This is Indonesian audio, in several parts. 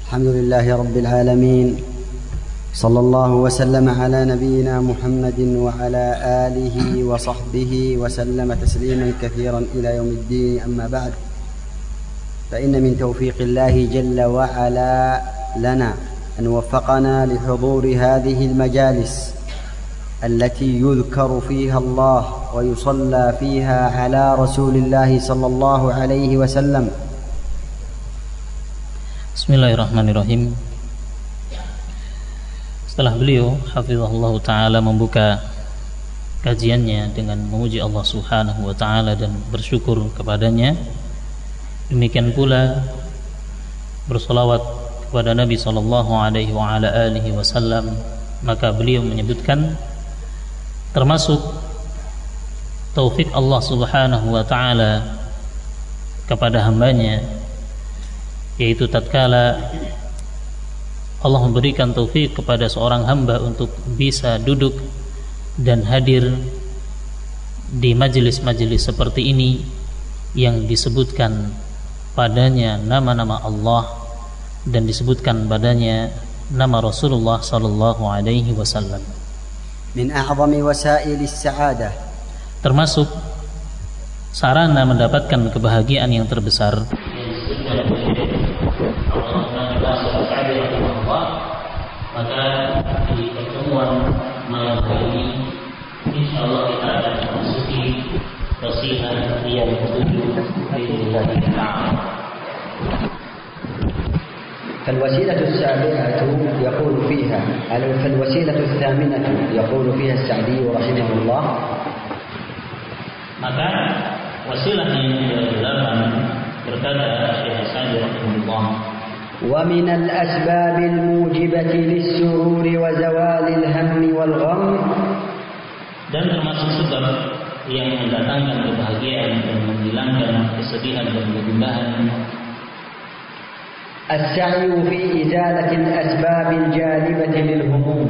الحمد لله رب العالمين، صلى الله وسلم على نبينا محمد وعلى آله وصحبه وسلم تسليما كثيرا إلى يوم الدين. أما بعد، فإن من توفيق الله جل وعلا لنا أن وفقنا لحضور هذه المجالس التي يذكر فيها الله ويصلى فيها على رسول الله صلى الله عليه وسلم. Bismillahirrahmanirrahim. Setelah beliau hafizahullah ta'ala membuka kajiannya dengan memuji Allah subhanahu wa ta'ala dan bersyukur kepadanya, demikian pula bersolawat kepada Nabi sallallahu alaihi wa ala alihi wasallam, maka beliau menyebutkan termasuk taufik Allah subhanahu wa ta'ala kepada hambanya, yaitu tatkala Allah memberikan taufik kepada seorang hamba untuk bisa duduk dan hadir di majelis-majelis seperti ini yang disebutkan padanya nama-nama Allah dan disebutkan padanya nama Rasulullah sallallahu alaihi wasallam. Min a'zami wasail as-sa'adah, termasuk sarana mendapatkan kebahagiaan yang terbesar. Maka di pertemuan malam hari ini insyaallah kita akan memasuki wasilah yang ketujuh bismillah ta'ala. فالوسيلة السابعة يقول فيها، فالوسيلة الثامنة يقول فيها السعدي رحمه الله. Maka wasilah yang ke-8 berkata Syekh Sa'di rahimahullah, ومن الأسباب الموجبة للسرور وزوال الهم والغم, dan termasuk sebab yang mendatangkan kebahagiaan dan menghilangkan kesedihan dan kegundahan, السعي في إزالة الأسباب الجالبة للهموم,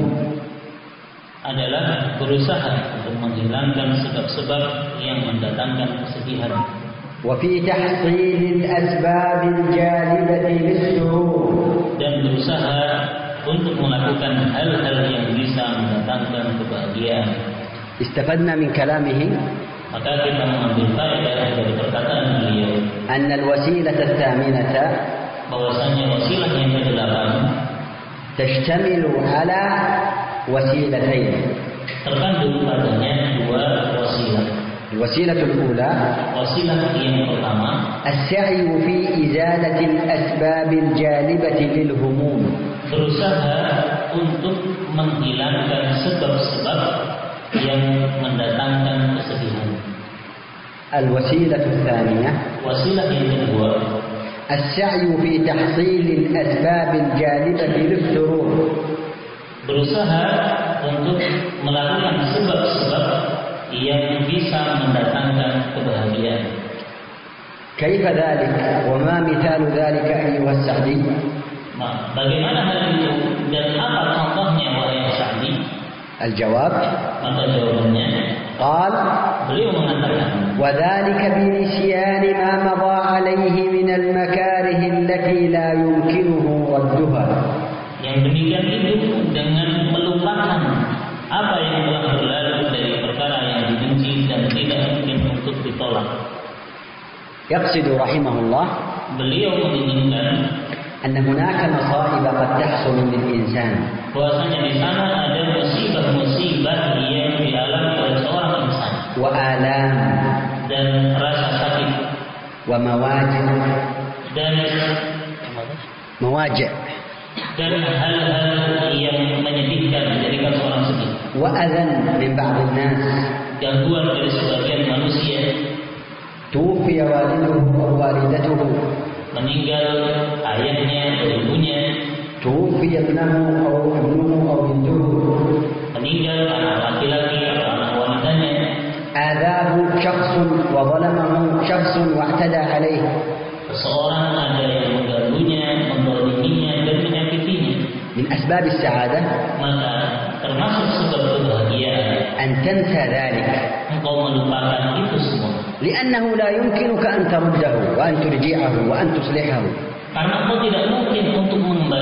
adalah berusaha untuk menghilangkan sebab-sebab yang mendatangkan kesedihan, وفي تحصيل الأسباب الجالبة للسرور, dan berusaha untuk melakukan hal-hal yang bisa mendatangkan kebahagiaan. استفدنا من كلامه maka kita mengambil faedah dari perkataan beliau أن الوسيلة الثامنة bahwasanya wasilah yang ke-8 تشتمل على وسيلتين, terkandung padanya dua wasilah. الوسيلة الأولى wasilah yang pertama السعي في إزالة الأسباب الجالبة للهموم, berusaha untuk menghilangkan sebab-sebab yang mendatangkan kesedihan. الوسيلة الثانية wasilah yang kedua السعي في تحصيل الأسباب الجالبة للسرور, berusaha untuk melakukan sebab-sebab yang bisa mendatangkan kebahagiaan. كيف ذلك وما مثال ذلك أيها السعدي؟ Bagaimana hal itu dan apa contohnya wahai Sa'di? الجواب maka jawabannya قال beliau mengatakan وذلك بنسيان ما مضى عليه من المكاره التي لا يمكنه ردها, yang demikian itu dengan melupakan apa yang telah berlalu dari perkara yang dibenci dan tidak mungkin untuk ditolak. يقصد رحمه الله Beliau menginginkan أن هناك مصائب قد تحصل للإنسان, bahwasanya di sana ada musibah-musibah yang dialami oleh seorang insan, وآلام, dan rasa sakit, ومواجع, dan مواجع, dan hal-hal yang menyedihkan menjadikan seorang sedih, وأذى من بعض الناس, gangguan dari sebagian manusia, توفي والده أو والدته, meninggal ayahnya atau ibunya, توفي ابنه أو بنته, meninggal anak laki-laki atau anak wanitanya, آذاه شخص وظلمه شخص واعتدى عليه, seseorang ada yang mengganggunya, menzaliminya dan menyakitinya. من أسباب السعادة Maka termasuk sebab kebahagiaan أن تنسى ذلك, engkau melupakan itu semua, لأنه لا يمكنك أن ترده وأن ترجعه وأن تصلحه. karena engkau tidak mungkin untuk mengembalikan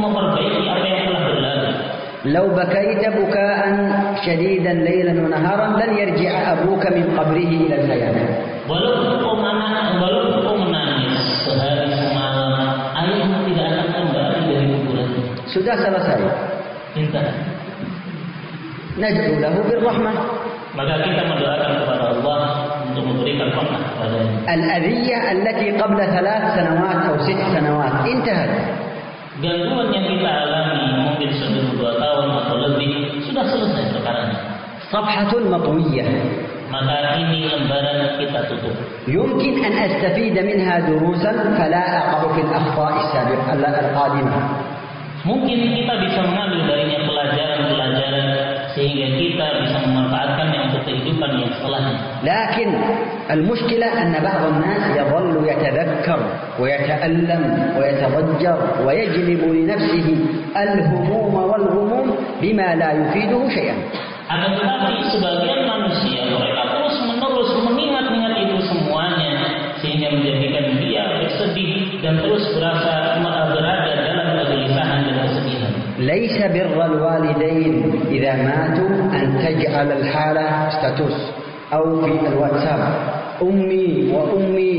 memperbaiki apa yang telah berlalu. لو بكيت بكاء شديدا ليلا ونهارا لن يرجع أبوك من قبره إلى الحياة. Walaupun kau menangis sehari semalam, ayahmu tidak akan kembali dari kuburannya. Sudah selesai. Minta. Nad'u lahu birrahmah. Maka kita mendoakan kepada Allah untuk memberikan rahmat kepadanya. Al-adhiyah allati qabla 3 sanawat atau 6 sanawat intahat. Gangguan yang kita alami mungkin sebelum 2 tahun atau lebih sudah selesai perkaranya. Safhatun matwiyah. Maka ini lembaran kita tutup. Yumkin an astafida minha durusan fala aqa'u fil akhta'i al-qadimah. Mungkin kita bisa mengambil darinya pelajaran-pelajaran sehingga kita bisa memanfaatkannya untuk kehidupan yang setelahnya. Lakin al-mushkilah anna ba'd an-nas yadhallu yatadhakkar wa yata'allam wa yatadajjar wa yajlibu li nafsihi al-humum wal-ghumum bima la yufiduhu shay'an. Akan tetapi sebagian manusia mereka terus-menerus mengingat-ingat itu semuanya sehingga menjadikan dia bersedih dan terus berada dalam kegelisahan dan kesedihan. ليس بر الوالدين إذا ماتوا أن تجعل الحالة ستاتوس أو في الواتساب أمي وأمي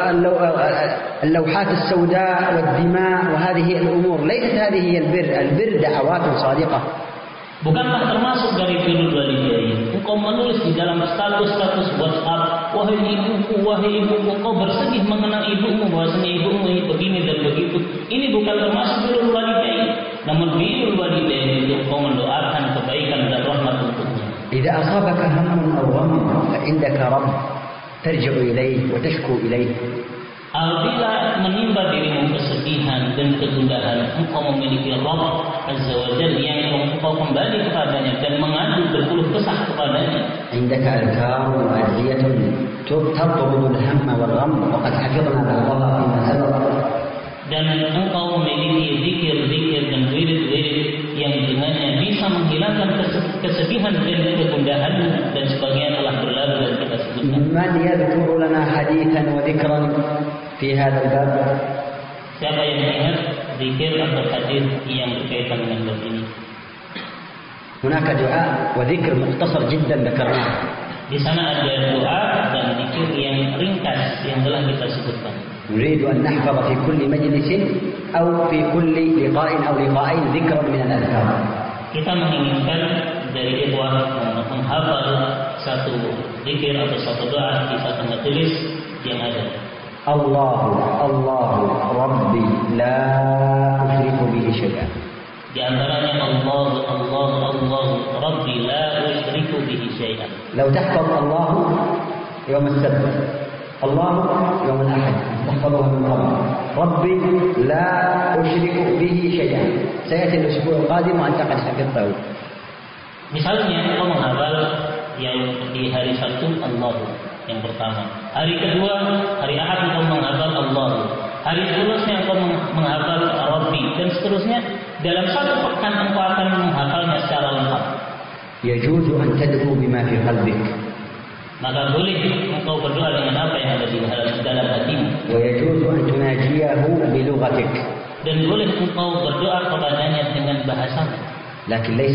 واللوحات السوداء والدماء وهذه الأمور. ليست هذه هي البر. البر دعوات صادقة. Bukankah termasuk dari birrul walidain engkau menulis di dalam status WhatsApp, wahai ibuku, kau bersedih mengenang ibumu, bahwasanya ibumu begini dan begitu. Ini bukan termasuk birrul walidain. Namun birrul walidain itu engkau mendoakan kebaikan dan rahmat untuknya. إذا أصابك هم أو غم فعندك رب ترجع إليه وتشكو إليه. Apabila menimba dirimu kesedihan dan kegundahan, engkau memiliki Rabb Azza wa Jalla yang engkau kembali kepadanya dan mengadu berkeluh kesah kepadanya. عندك أذكار وأدعية تطرد الهم والغم وقد حفظنا بعضها فيما سبق. Dan engkau memiliki zikir-zikir dan wirid-wirid yang dengannya bisa menghilangkan kesedihan dan kegundahan dan sebagainya telah berlalu dan kita sebutkan. من يذكر لنا حديثا وذكرا في هذا الباب؟ Siapa yang ingat zikir atau hadis yang berkaitan dengan bab ini? هناك دعاء وذكر مختصر جدا ذكرناه. Di sana ada doa dan zikir yang ringkas yang telah kita sebutkan. نريد أن نحفظ في كل مجلس أو في كل لقاء أو لقاءين ذكرا من الأذكار. Kita menginginkan dari ikhwah menghafal satu zikir atau satu doa di satu majelis yang ada. Allah Rabbi la usyriku bihi syai'an. Di antaranya Allah Rabbi la usyriku bihi syai'an. لو تحفظ الله يوم السبت الله يوم الأحد تحفظها من قبل ربي لا أشرك به شيئا سيأتي الأسبوع القادم وأنت قد حفظته. Misalnya engkau menghafal yang di hari Sabtu Allah yang pertama, hari kedua hari Ahad engkau menghafal Allah, hari seterusnya engkau menghafal Rabbi dan seterusnya. Dalam satu pekan engkau akan menghafalnya secara lengkap. يجوز أن تدعو بما في قلبك. Maka boleh engkau berdoa dengan apa yang ada di dalam hatimu. ويجوز أن تناجيه بلغتك. Dan boleh engkau berdoa kepadanya dengan bahasa. لكن ليس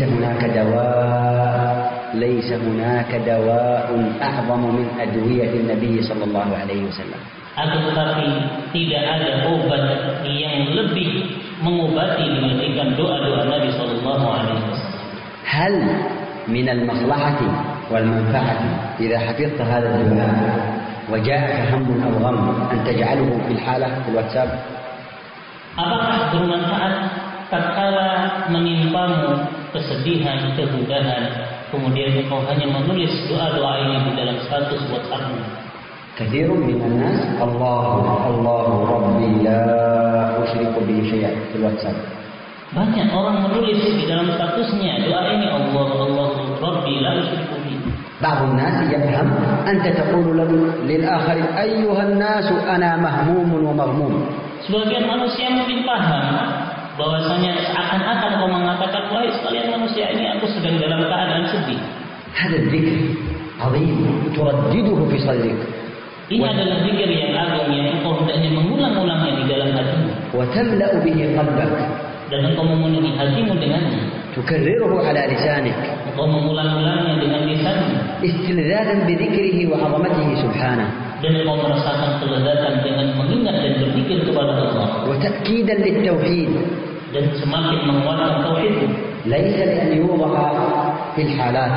هناك دواء أعظم من أدوية النبي صلى الله عليه وسلم. Akan tetapi tidak ada obat yang lebih mengobati dibandingkan doa-doa Nabi sallallahu alaihi wasallam. هل من المصلحة والمنفعة إذا حفظت هذا الدعاء وجاءك هم أو غم أن تجعله في الحالة في الواتساب؟ Apakah bermanfaat tatkala menimpamu kesedihan, kegundahan, kemudian engkau hanya menulis doa-doa ini di dalam status WhatsApp-mu? كثير من الناس الله ربي لا أشرك به شيئا في الواتساب. Banyak orang menulis di dalam statusnya doa ini Allah Rabbi la usyriku bihi. بعض الناس يفهم أنت تقول للآخر أيها الناس أنا مهموم ومغموم. Sebagian manusia mungkin paham bahwasanya seakan-akan kau mengatakan wahai sekalian manusia ini aku sedang dalam keadaan sedih. هذا الذكر عظيم تردده في صدرك. Ini adalah zikir yang agung yang engkau hendaknya mengulang-ulangnya di dalam hatimu. وتملأ به قلبك. dan engkau memenuhi hatimu dengannya, تكرره على لسانك engkau mengulang-ulangnya dengan lisanmu, استلذاذا بذكره وعظمته سبحانه dan engkau merasakan kelezatan dengan mengingat dan berpikir kepada Allah, وتأكيدا للتوحيد dan semakin menguatkan tauhidmu. ليس لأن يوضع في الحالات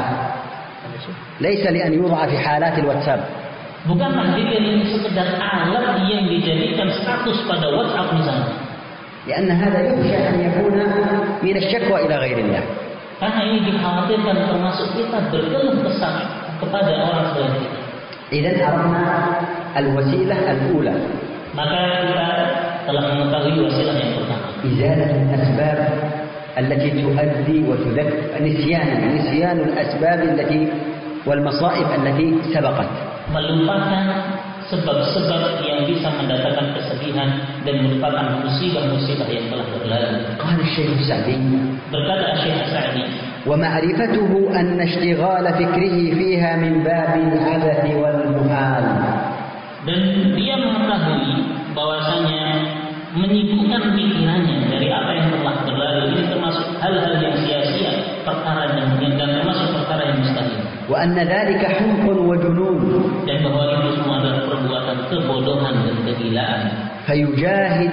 ليس لأن يوضع في حالات الواتساب Bukanlah zikir ini sekedar alat yang dijadikan status pada WhatsApp misalnya. لأن هذا يخشى أن يكون من الشكوى إلى غير الله. Karena ini dikhawatirkan termasuk kita berkeluh kesah kepada orang selain kita. إذن عرفنا الوسيلة الأولى. Maka kita telah mengetahui wasilah yang pertama. إزالة الأسباب التي تؤدي وتذكر نسيان الأسباب التي والمصائب التي سبقت. Melupakan sebab-sebab yang bisa mendatangkan kesedihan dan melupakan musibah-musibah yang telah berlalu. قال الشيخ السعدي Berkata Syekh Sa'di, ومعرفته أن اشتغال فكره فيها من باب العبث والمحال. dan dia mengetahui bahwasanya menyibukkan pikirannya dari apa yang telah berlalu ini termasuk hal-hal yang sia-sia, perkara dan termasuk perkara yang mustahil. وأن ذلك حمق وجنون. Dan bahwa itu semua adalah perbuatan kebodohan dan kegilaan. فيجاهد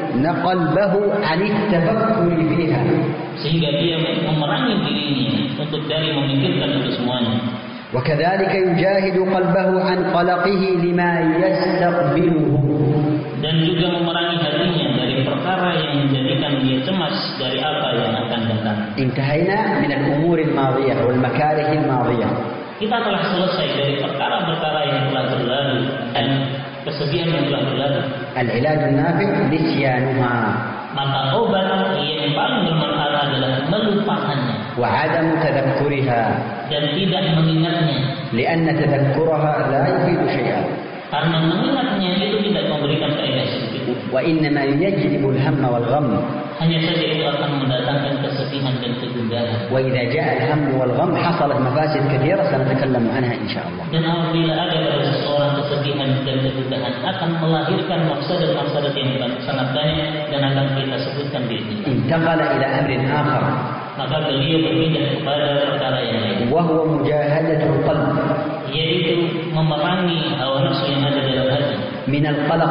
قلبه عن التفكر فيها. Sehingga dia memerangi dirinya untuk dari memikirkan itu semuanya. وكذلك يجاهد قلبه عن قلقه لما يستقبله. Dan juga memerangi hatinya dari perkara yang menjadikan dia cemas dari apa yang akan datang. انتهينا من الأمور الماضية والمكاره الماضية. Kita telah selesai dari perkara-perkara yang telah berlalu dan kesedihan yang telah berlalu. العلاج النافع نسيانها. Maka obat yang paling bermanfaat adalah melupakannya وعدم تذكرها. dan tidak mengingatnya. لأن تذكرها لا يفيد شيئا. Karena mengingatnya itu tidak memberikan faedah sedikit. وإنما يجلب الهم والغم. Hanya saja itu akan mendatangkan kesedihan dan kegundahan. وإذا جاء الهم والغم حصلت مفاسد كثيرة سنتكلم عنها إن شاء الله. Dan apabila ada pada seseorang kesedihan dan kegundahan akan melahirkan mafsadat-mafsadat yang sangat banyak dan akan kita sebutkan di sini. انتقل إلى أمر آخر. Maka beliau berpindah kepada perkara yang lain. وهو مجاهدة القلب. Yaitu memerangi hawa nafsu yang ada dalam hati. من القلق.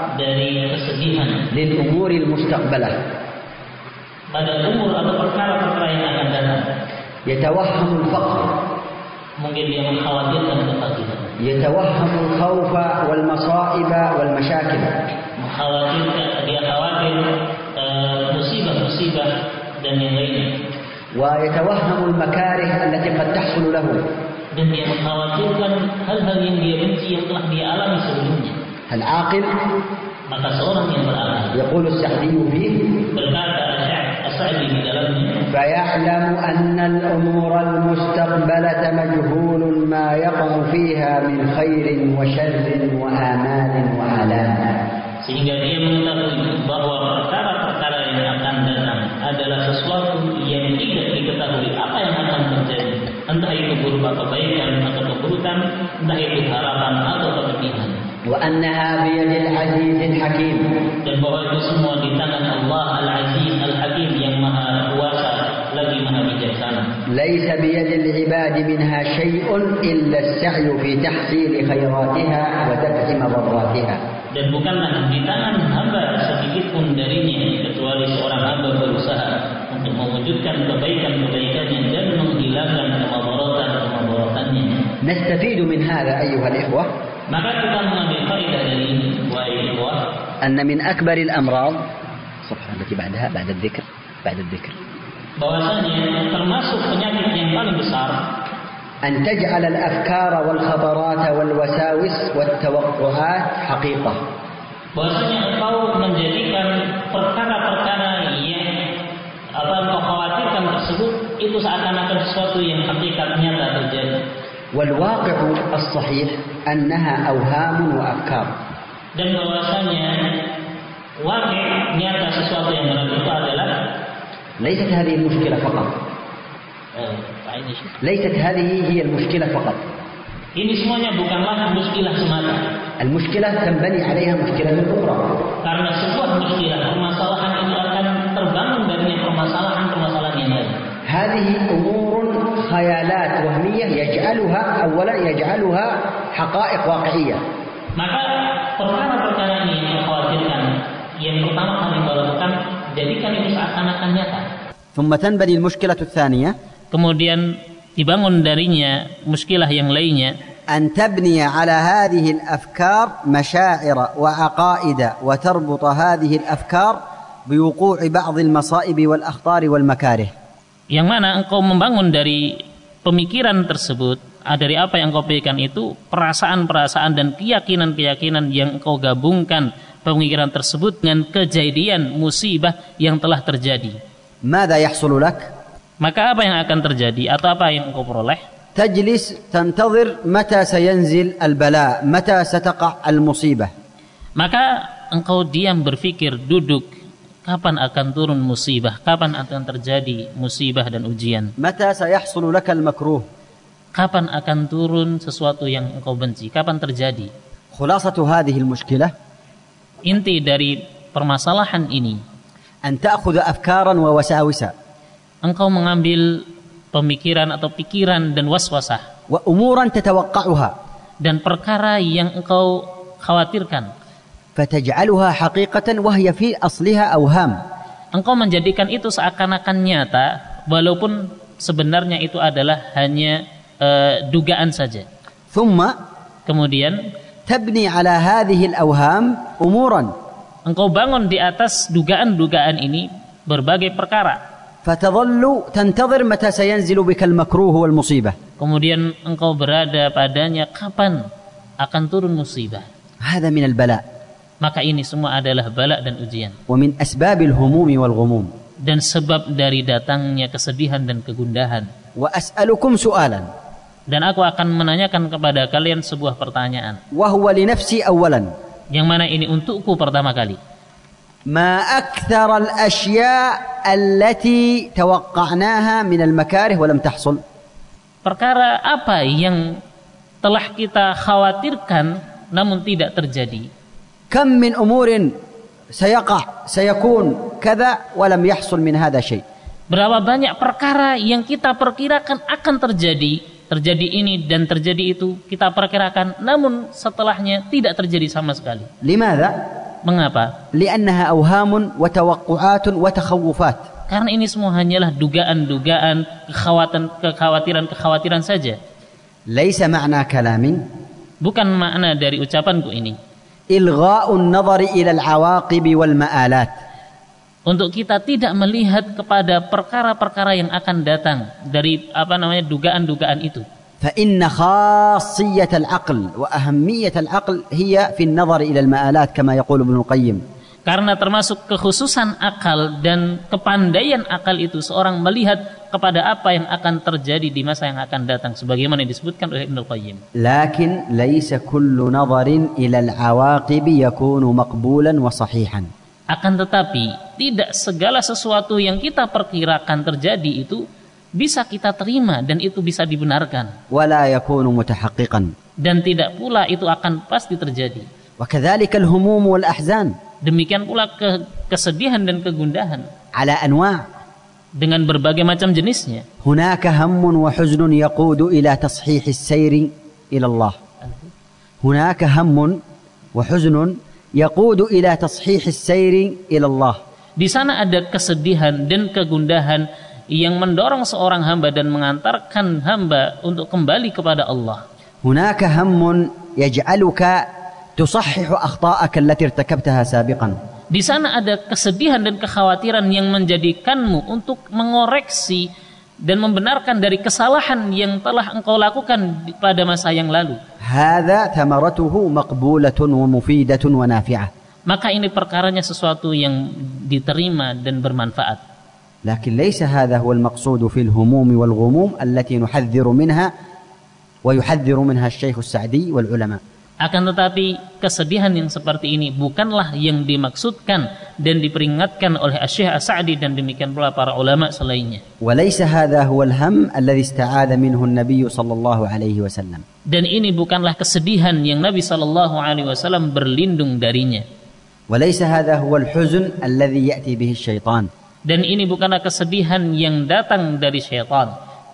Dari kesedihan. للأمور المستقبلة. Pada umur atau perkara-perkara yang akan datang. يتوهم الفقر. Mungkin dia mengkhawatirkan kefakiran. يتوهم الخوف والمصائب والمشاكل. Dia khawatir musibah-musibah dan yang lainnya. ويتوهم المكاره التي قد تحصل له. Dan dia mengkhawatirkan hal-hal yang dia benci yang telah dia alami sebelumnya. العاقل. Maka seorang yang berakal. يقول السعدي فيه. Berkata As-Sa'di di dalamnya. فيعلم أن الأمور المستقبلة مجهول ما يقع فيها من خير وشر وآمال وآلام. Sehingga dia mengetahui bahwa perkara-perkara yang akan datang adalah sesuatu yang tidak diketahui apa yang akan terjadi. Entah itu berupa kebaikan atau keburukan, entah itu harapan atau kepedihan. وأنها بيد العزيز الحكيم. Dan bahwa itu semua di tangan Allah Al-Aziz Al-Hakim yang maha kuasa lagi maha bijaksana. ليس بيد العباد منها شيء إلا السعي في تحصيل خيراتها ودفع مضراتها. Dan bukanlah di tangan hamba sedikit pun darinya kecuali seorang hamba berusaha untuk mewujudkan kebaikan-kebaikannya dan menghilangkan kemadaratan-kemadaраtannya. نستفيد من هذا أيها الإخوة. Maka kita mengambil faedah dari ini, wahai ikhwah, أن من أكبر الأمراض صفحة التي بعدها بعد الذكر bahwasanya termasuk penyakit yang paling besar أن تجعل الأفكار والخطرات والوساوس والتوقعات حقيقة. bahwasanya engkau menjadikan perkara-perkara yang engkau khawatirkan tersebut itu seakan-akan sesuatu yang hakikat nyata terjadi. والواقع الصحيح أنها أوهام وأفكار. Dan bahwasanya wakil nyata sesuatu yang benar itu adalah ليست هذه المشكلة فقط. ليست هذه هي المشكلة فقط. Ini semuanya bukanlah muskilah semata. المشكلة تنبني عليها مشكلة أخرى. Karena sebuah muskilah permasalahan itu akan terbangun حقائق واقعية. Maka perkara-perkara ini yang dikhawatirkan, yang pertama kali melakukan, jadikan itu seakan-akan nyata. ثم تنبني المشكلة الثانية. Kemudian dibangun darinya muskilah yang lainnya. أن تبني على هذه الأفكار مشاعر وعقائد وتربط هذه الأفكار بوقوع بعض المصائب والأخطار والمكاره. Yang mana engkau membangun dari pemikiran tersebut, dari apa yang engkau pikirkan itu, perasaan-perasaan dan keyakinan-keyakinan yang engkau gabungkan pemikiran tersebut dengan kejadian musibah yang telah terjadi. ماذا يحصل لك؟ Maka apa yang akan terjadi atau apa yang engkau peroleh? تجلس تنتظر متى سينزل البلاء، متى ستقع المصيبة. Maka engkau diam berpikir, duduk, kapan akan turun musibah, kapan akan terjadi musibah dan ujian, متى سيحصل لك المكروه. kapan akan turun sesuatu yang engkau benci, kapan terjadi. خلاصة هذه المشكلة Inti dari permasalahan ini, أن تأخذ أفكارا ووساوس engkau mengambil pemikiran atau pikiran dan waswasah وأمورا تتوقعها dan perkara yang engkau khawatirkan, فتجعلها حقيقة وهي في أصلها أوهام. engkau menjadikan itu seakan-akan nyata walaupun sebenarnya itu adalah hanya dugaan saja. ثم Kemudian تبني على هذه الأوهام أمورا engkau bangun di atas dugaan-dugaan ini berbagai perkara. فتظل تنتظر متى سينزل بك المكروه والمصيبة. Kemudian engkau berada padanya kapan akan turun musibah. هذا من البلاء. Maka ini semua adalah bala dan ujian. ومن أسباب الهموم والغموم. Dan sebab dari datangnya kesedihan dan kegundahan. وأسألكم سؤالا. Dan aku akan menanyakan kepada kalian sebuah pertanyaan. وهو لنفسي أولا. Yang mana ini untukku pertama kali. ما أكثر الأشياء التي توقعناها من المكاره ولم تحصل. Perkara apa yang telah kita khawatirkan namun tidak terjadi? كم من أمور سيكون كذا ولم يحصل من هذا شيء. Berapa banyak perkara yang kita perkirakan akan terjadi ini dan terjadi itu, kita perkirakan namun setelahnya tidak terjadi sama sekali. لماذا؟ Mengapa? لأنها أوهام وتوقعات وتخوفات. Karena ini semua hanyalah dugaan-dugaan, kekhawatiran saja. ليس معنى كلام Bukan makna dari ucapanku ini. إلغاء النظر إلى العواقب والمآلات. Untuk kita tidak melihat kepada perkara-perkara yang akan datang dari dugaan-dugaan itu. فإن خاصية العقل وأهمية العقل هي في النظر إلى المآلات كما يقول ابن القيم. Karena termasuk kekhususan akal dan kepandaian akal itu seorang melihat kepada apa yang akan terjadi di masa yang akan datang sebagaimana disebutkan oleh Ibnu Qayyim. لكن ليس كل نظر إلى العواقب يكون مقبولا وصحيحا. Akan tetapi tidak segala sesuatu yang kita perkirakan terjadi itu bisa kita terima dan itu bisa dibenarkan. ولا يكون متحققا. Dan tidak pula itu akan pasti terjadi. وكذلك الهموم والأحزان. Demikian pula kesedihan dan kegundahan. على أنواع. Dengan berbagai macam jenisnya. هناك هم وحزن يقود إلى تصحيح السير إلى الله. هناك هم وحزن يقود إلى تصحيح السير إلى الله. Di sana ada kesedihan dan kegundahan yang mendorong seorang hamba dan mengantarkan hamba untuk kembali kepada Allah. هناك هم يجعلك تصحح أخطاءك التي ارتكبتها سابقا. Di sana ada kesedihan dan kekhawatiran yang menjadikanmu untuk mengoreksi dan membenarkan dari kesalahan yang telah engkau lakukan pada masa yang lalu. هذا ثمرته مقبولة ومفيدة ونافعة. Maka ini perkaranya sesuatu yang diterima dan bermanfaat. لكن ليس هذا هو المقصود في الهموم والغموم التي نحذر منها ويحذر منها الشيخ السعدي والعلماء. Akan tetapi kesedihan yang seperti ini bukanlah yang dimaksudkan dan diperingatkan oleh Syekh As-Sa'di dan demikian pula para ulama selainnya. وليس هذا هو الهم الذي استعاذ منه النبي صلى الله عليه وسلم. Dan ini bukanlah kesedihan yang Nabi sallallahu alaihi wasallam berlindung darinya. وليس هذا هو الحزن الذي يأتي به الشيطان. Dan ini bukanlah kesedihan yang datang dari syaitan.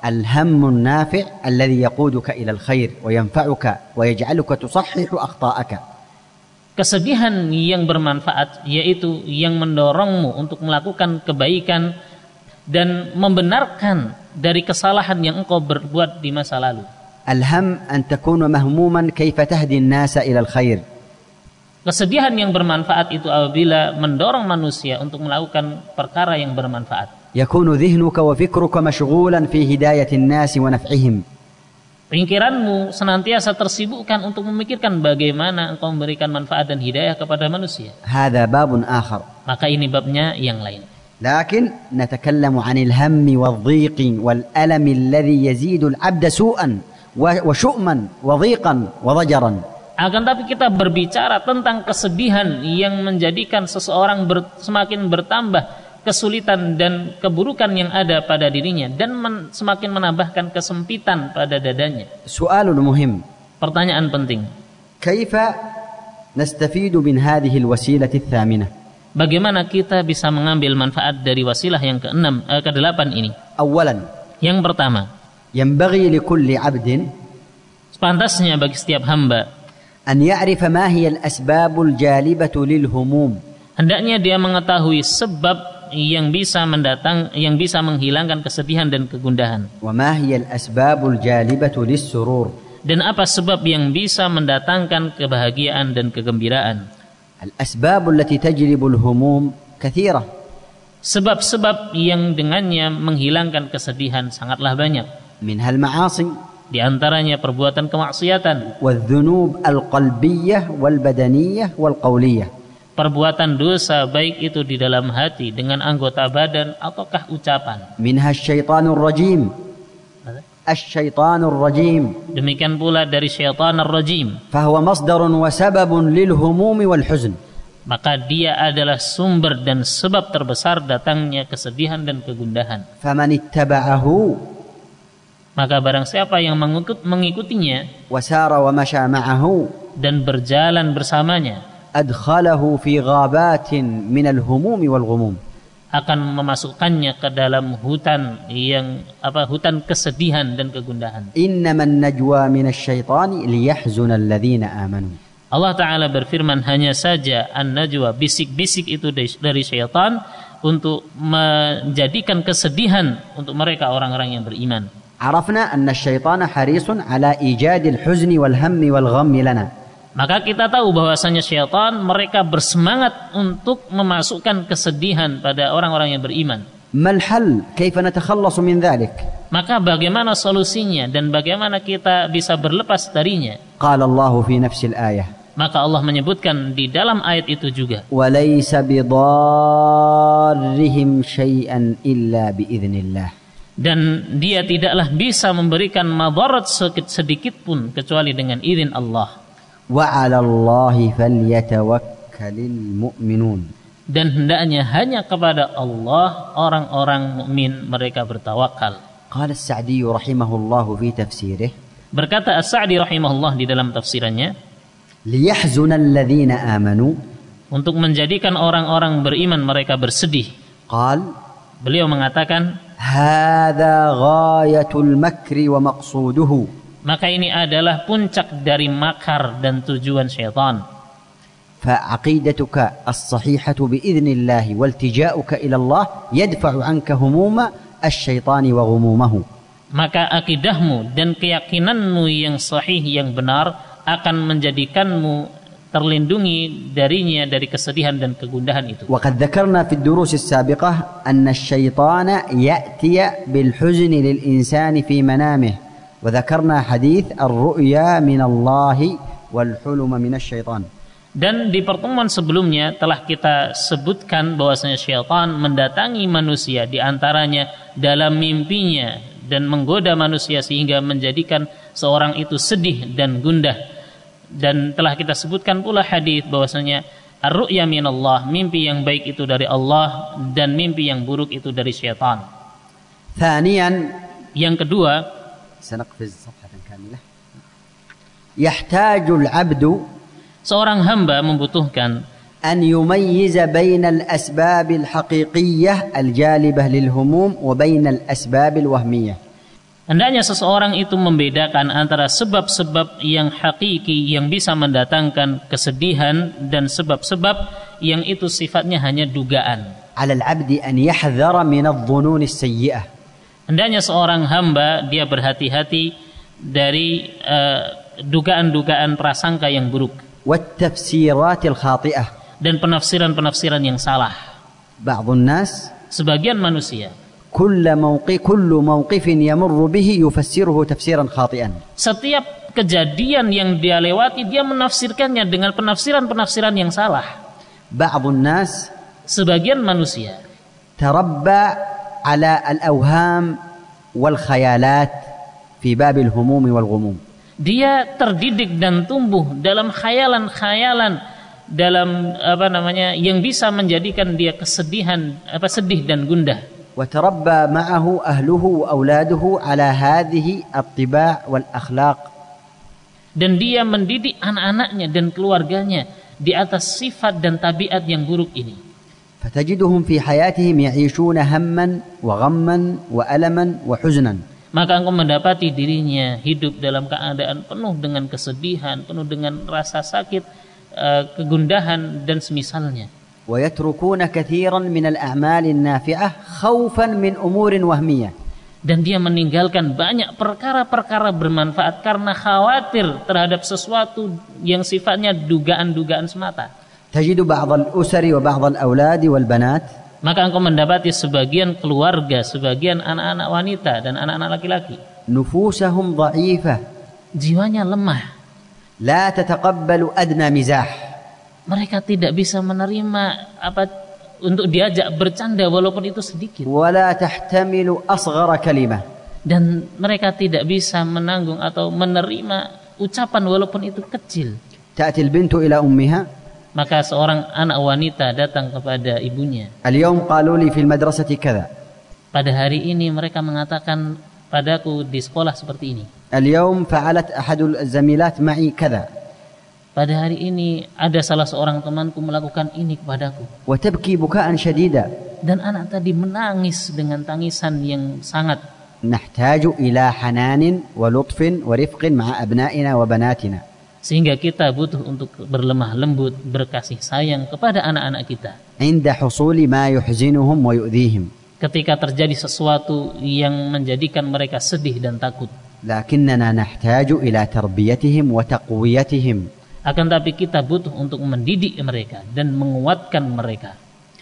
الهم النافع الذي يقودك إلى الخير وينفعك ويجعلك تصحح أخطاءك. Kesedihan yang bermanfaat, yaitu yang mendorongmu untuk melakukan kebaikan dan membenarkan dari kesalahan yang engkau berbuat di masa lalu. الهم أن تكون مهموما كيف تهدي الناس إلى الخير. Kesedihan yang bermanfaat itu apabila mendorong manusia untuk melakukan perkara yang bermanfaat. يكون ذهنك وفكرك مشغولا في هداية الناس ونفعهم. Pikiranmu senantiasa tersibukkan untuk memikirkan bagaimana engkau memberikan manfaat dan hidayah kepada manusia. هذا باب آخر. Maka ini babnya yang lain. لكن نتكلم عن الهم والضيق والألم الذي يزيد العبد سوءا وشؤما وضيقا وضجرا. Akan tapi kita berbicara tentang kesedihan yang menjadikan seseorang semakin bertambah kesulitan dan keburukan yang ada pada dirinya dan semakin menambahkan kesempitan pada dadanya. سؤال مهم. Pertanyaan penting. كيف نستفيد من هذه الوسيلة الثامنة؟ Bagaimana kita bisa mengambil manfaat dari wasilah yang ke-8 ini? أولا. Yang pertama, ينبغي لكل عبد sepantasnya bagi setiap hamba أن يعرف ما هي الأسباب الجالبة للهموم. Hendaknya dia mengetahui sebab yang bisa menghilangkan kesedihan dan kegundahan. وما هي الأسباب الجالبة للسرور. Dan apa sebab yang bisa mendatangkan kebahagiaan dan kegembiraan. الأسباب التي تجلب الهموم كثيرة. Sebab-sebab yang dengannya menghilangkan kesedihan sangatlah banyak. منها المعاصي. Di antaranya perbuatan kemaksiatan. والذنوب القلبية والبدنية والقولية. Perbuatan dosa baik itu di dalam hati dengan anggota badan ataukah ucapan. منها الشيطان الرجيم. الشيطان الرجيم. Demikian pula dari syaitan ar-rajim. فهو مصدر وسبب للهموم والحزن. Maka dia adalah sumber dan sebab terbesar datangnya kesedihan dan kegundahan. فمن اتبعه. Maka barang siapa yang mengikutinya وسار ومشى معه. dan berjalan bersamanya, أدخله في غابات من الهموم والغموم. akan memasukkannya ke dalam hutan kesedihan dan kegundahan. إنما النجوى من الشيطان ليحزن الذين آمنوا. Allah Ta'ala berfirman, hanya saja an-najwa, bisik-bisik itu dari syaitan untuk menjadikan kesedihan untuk mereka orang-orang yang beriman. عرفنا أن الشيطان حريص على إيجاد الحزن والهم والغم لنا. Maka kita tahu bahwasanya syaitan mereka bersemangat untuk memasukkan kesedihan pada orang-orang yang beriman. ما الحل؟ كيف نتخلص من ذلك؟ Maka bagaimana solusinya dan bagaimana kita bisa berlepas darinya? قال الله في نفس الآية. Maka Allah menyebutkan di dalam ayat itu juga. وَلَيْسَ بِضَارِّهِمْ شَيْئًا إِلَّا بِإِذْنِ اللَّهِ. Dan dia tidaklah bisa memberikan madarat sedikit pun kecuali dengan izin Allah. وَعَلَى اللَّهِ فَلْيَتَوَكَّلِ الْمُؤْمِنُونَ. Dan hendaknya hanya kepada Allah orang-orang mukmin mereka bertawakal. قال السعدي رحمه الله في تفسيره. Berkata As-Sa'di rahimahullah di dalam tafsirannya, لِيَحْزُنَ الَّذِينَ آمَنُوا. untuk menjadikan orang-orang beriman mereka bersedih. قال. Beliau mengatakan, هذا غاية المكر ومقصوده. maka ini adalah puncak dari makar dan tujuan syaitan. فعقيدتك الصحيحة بإذن الله والتجاؤك إلى الله يدفع عنك هموم الشيطان وغمومه. Maka akidahmu dan keyakinanmu yang sahih yang benar akan menjadikanmu terlindungi darinya dari kesedihan dan kegundahan itu. وقد ذكرنا في الدروس السابقة أن الشيطان يأتي بالحزن للإنسان في منامه. وذكرنا حديث الرؤيا من الله والحلم من الشيطان. Dan di pertemuan sebelumnya telah kita sebutkan bahwasanya syaitan mendatangi manusia di antaranya dalam mimpinya dan menggoda manusia sehingga menjadikan seorang itu sedih dan gundah. Dan telah kita sebutkan pula hadis bahwasanya ar-ru'ya minallah, mimpi yang baik itu dari Allah dan mimpi yang buruk itu dari syaitan. ثانيا. Yang kedua, سنقفز صفحة كاملة. يحتاج العبد. seorang hamba membutuhkan أن يميز بين الأسباب الحقيقية الجالبة للهموم وبين الأسباب الوهمية. Hendaknya seseorang itu membedakan antara sebab-sebab yang hakiki yang bisa mendatangkan kesedihan dan sebab-sebab yang itu sifatnya hanya dugaan. على العبد أن يحذر من الظنون السيئة. Hendaknya seorang hamba dia berhati-hati dari dugaan-dugaan prasangka yang buruk والتفسيرات الخاطئة. dan penafsiran-penafsiran yang salah. بعض الناس Sebagian manusia كل موقف يمر به يفسره تفسيرا خاطئا. setiap kejadian yang dia lewati dia menafsirkannya dengan penafsiran-penafsiran yang salah. بعض الناس Sebagian manusia تربى على الأوهام والخيالات في باب الهموم والغموم. dia terdidik dan tumbuh dalam khayalan-khayalan dalam yang bisa menjadikan dia kesedihan, sedih dan gundah. وتربى معه أهله وأولاده على هذه الطباع والأخلاق. Dan dia mendidik anak-anaknya dan keluarganya di atas sifat dan tabiat yang buruk ini. فتجدهم في حياتهم يعيشون هما وغما وألما وحزنا. Maka engkau mendapati dirinya hidup dalam keadaan penuh dengan kesedihan, penuh dengan rasa sakit, kegundahan dan semisalnya. ويتركون كثيرا من الأعمال النافعة خوفا من أمور وهمية. Dan dia meninggalkan banyak perkara-perkara bermanfaat karena khawatir terhadap sesuatu yang sifatnya dugaan-dugaan semata. تجد بعض الأسر وبعض الأولاد والبنات Maka engkau mendapati sebagian keluarga, sebagian anak-anak wanita dan anak-anak laki-laki نفوسهم ضعيفة jiwanya lemah. لا تتقبل أدنى مزاح. Mereka tidak bisa menerima untuk diajak bercanda walaupun itu sedikit. ولا تحتمل أصغر كلمة. Dan mereka tidak bisa menanggung atau menerima ucapan walaupun itu kecil. تأتي البنت إلى أمها. Maka seorang anak wanita datang kepada ibunya. اليوم قالوا لي في المدرسة كذا. Pada hari ini mereka mengatakan padaku di sekolah seperti ini. اليوم فعلت أحد الزميلات معي كذا. Pada hari ini ada salah seorang temanku melakukan ini kepadaku. وتبكي بكاء شديدا. Dan anak tadi menangis dengan tangisan yang sangat. نحتاج إلى حنان ولطف ورفق مع أبنائنا وبناتنا. Sehingga kita butuh untuk berlemah lembut, berkasih sayang kepada anak-anak kita. عند حصول ما يحزنهم ويؤذيهم. Ketika terjadi sesuatu yang menjadikan mereka sedih dan takut. لكننا نحتاج إلى تربيتهم وتقويتهم. Akan tapi kita butuh untuk mendidik mereka dan menguatkan mereka.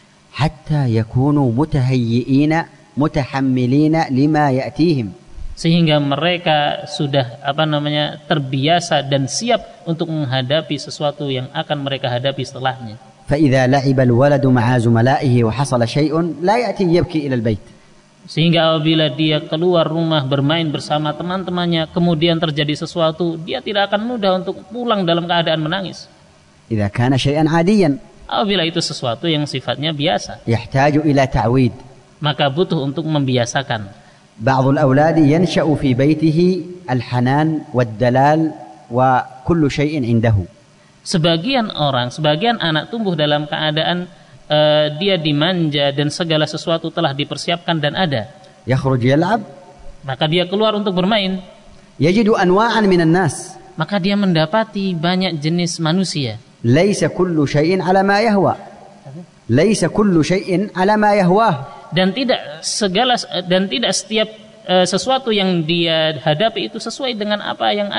حتى يكونوا متهيئين متحملين لما يأتيهم. Sehingga mereka sudah terbiasa dan siap untuk menghadapi sesuatu yang akan mereka hadapi setelahnya. فإذا لعب الولد مع زملائه وحصل شيء لا يأتي يبكي إلى البيت. Sehingga apabila dia keluar rumah bermain bersama teman-temannya kemudian terjadi sesuatu, dia tidak akan mudah untuk pulang dalam keadaan menangis. إذا كان شيئا عاديا. Apabila itu sesuatu yang sifatnya biasa. يحتاج إلى تعويد. Maka butuh untuk membiasakan. بعض الأولاد ينشأ في بيته الحنان والدلال وكل شيء عنده. Sebagian anak tumbuh dalam keadaan dia dimanja dan segala sesuatu telah dipersiapkan dan ada. يخرج يلعب. Maka dia keluar untuk bermain. يجد أنواعا من الناس. Maka dia mendapati banyak jenis manusia. ليس كل شيء على ما يهوى. ليس كل شيء على ما يهواه. Dan tidak setiap sesuatu yang dia hadapi itu sesuai dengan apa yang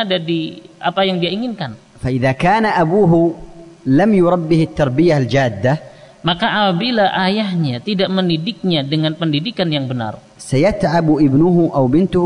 dia inginkan. فإذا كان أبوه لم يربه التربية الجادة. Maka apabila ayahnya tidak mendidiknya dengan pendidikan yang benar, سيتعب ابنه أو بنته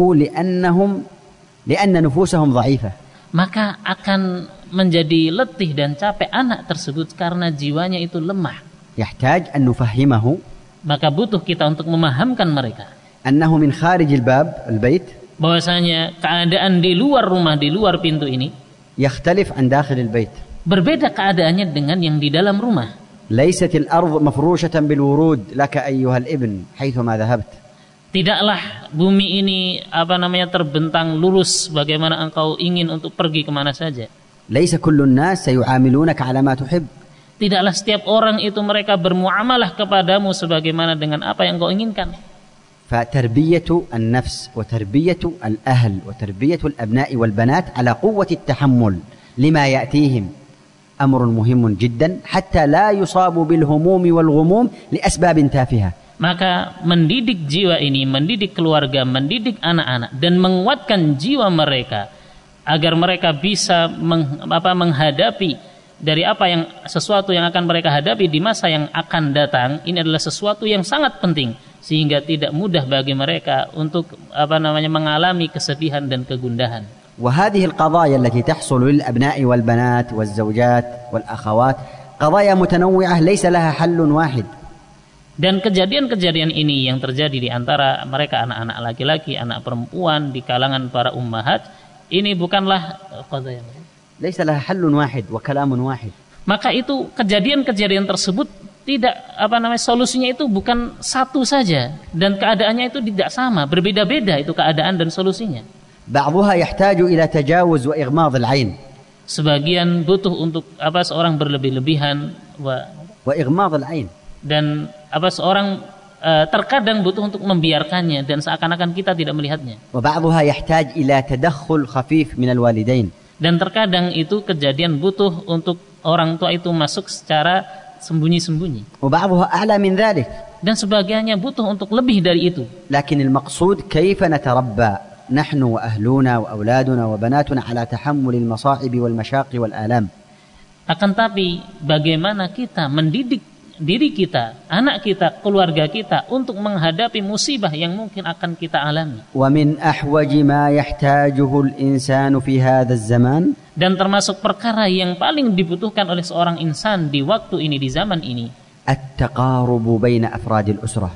لأن نفوسهم ضعيفة. Maka akan menjadi letih dan capek anak tersebut karena jiwanya itu lemah. يحتاج أن نفهمه. Maka butuh kita untuk memahamkan mereka أنه من خارج البيت. bahwasanya keadaan di luar rumah, di luar pintu ini يختلف عن داخل البيت. berbeda keadaannya dengan yang di dalam rumah. ليست الأرض مفروشة بالورود لك أيها الابن حيثما ذهبت. Tidaklah bumi ini terbentang lurus bagaimana engkau ingin untuk pergi kemana saja. ليس كل الناس سيعاملونك على ما تحب. Tidaklah setiap orang itu mereka bermuamalah kepadamu sebagaimana dengan apa yang engkau inginkan. فتربية النفس وتربية الأهل وتربية الأبناء والبنات على قوة التحمل لما يأتيهم أمر مهم جدا حتى لا يصابوا بالهموم والغموم لأسباب تافهة. Maka mendidik jiwa ini, mendidik keluarga, mendidik anak-anak dan menguatkan jiwa mereka agar mereka bisa menghadapi dari sesuatu yang akan mereka hadapi di masa yang akan datang. Ini adalah sesuatu yang sangat penting sehingga tidak mudah bagi mereka untuk mengalami kesedihan dan kegundahan. وهذه القضايا التي تحصل للأبناء والبنات والزوجات والأخوات قضايا متنوعة ليس لها حل واحد. Dan kejadian-kejadian ini yang terjadi di antara mereka, anak-anak laki-laki, anak perempuan, di kalangan para ummahat, ini bukanlah qadaya. ليس لها حل واحد وكلام واحد. Maka itu kejadian-kejadian tersebut tidak solusinya itu bukan satu saja dan keadaannya itu tidak sama, berbeda-beda itu keadaan dan solusinya. بعضها يحتاج إلى تجاوز وإغماض العين. Sebagian butuh untuk seorang berlebih-lebihan وإغماض العين. Dan seorang terkadang butuh untuk membiarkannya dan seakan-akan kita tidak melihatnya. وبعضها يحتاج إلى تدخل خفيف من الوالدين. Dan terkadang itu kejadian butuh untuk orang tua itu masuk secara sembunyi-sembunyi. وبعضها أعلى من ذلك. Dan sebagiannya butuh untuk lebih dari itu. لكن المقصود كيف نتربى نحن وأهلنا وأولادنا وبناتنا على تحمل المصاعب والمشاق والآلام. Akan tapi bagaimana kita mendidik diri kita, anak kita, keluarga kita untuk menghadapi musibah yang mungkin akan kita alami. ومن أحوج ما يحتاجه الإنسان في هذا الزمان. Dan termasuk perkara yang paling dibutuhkan oleh seorang insan di waktu ini, di zaman ini. التقارب بين أفراد الأسرة.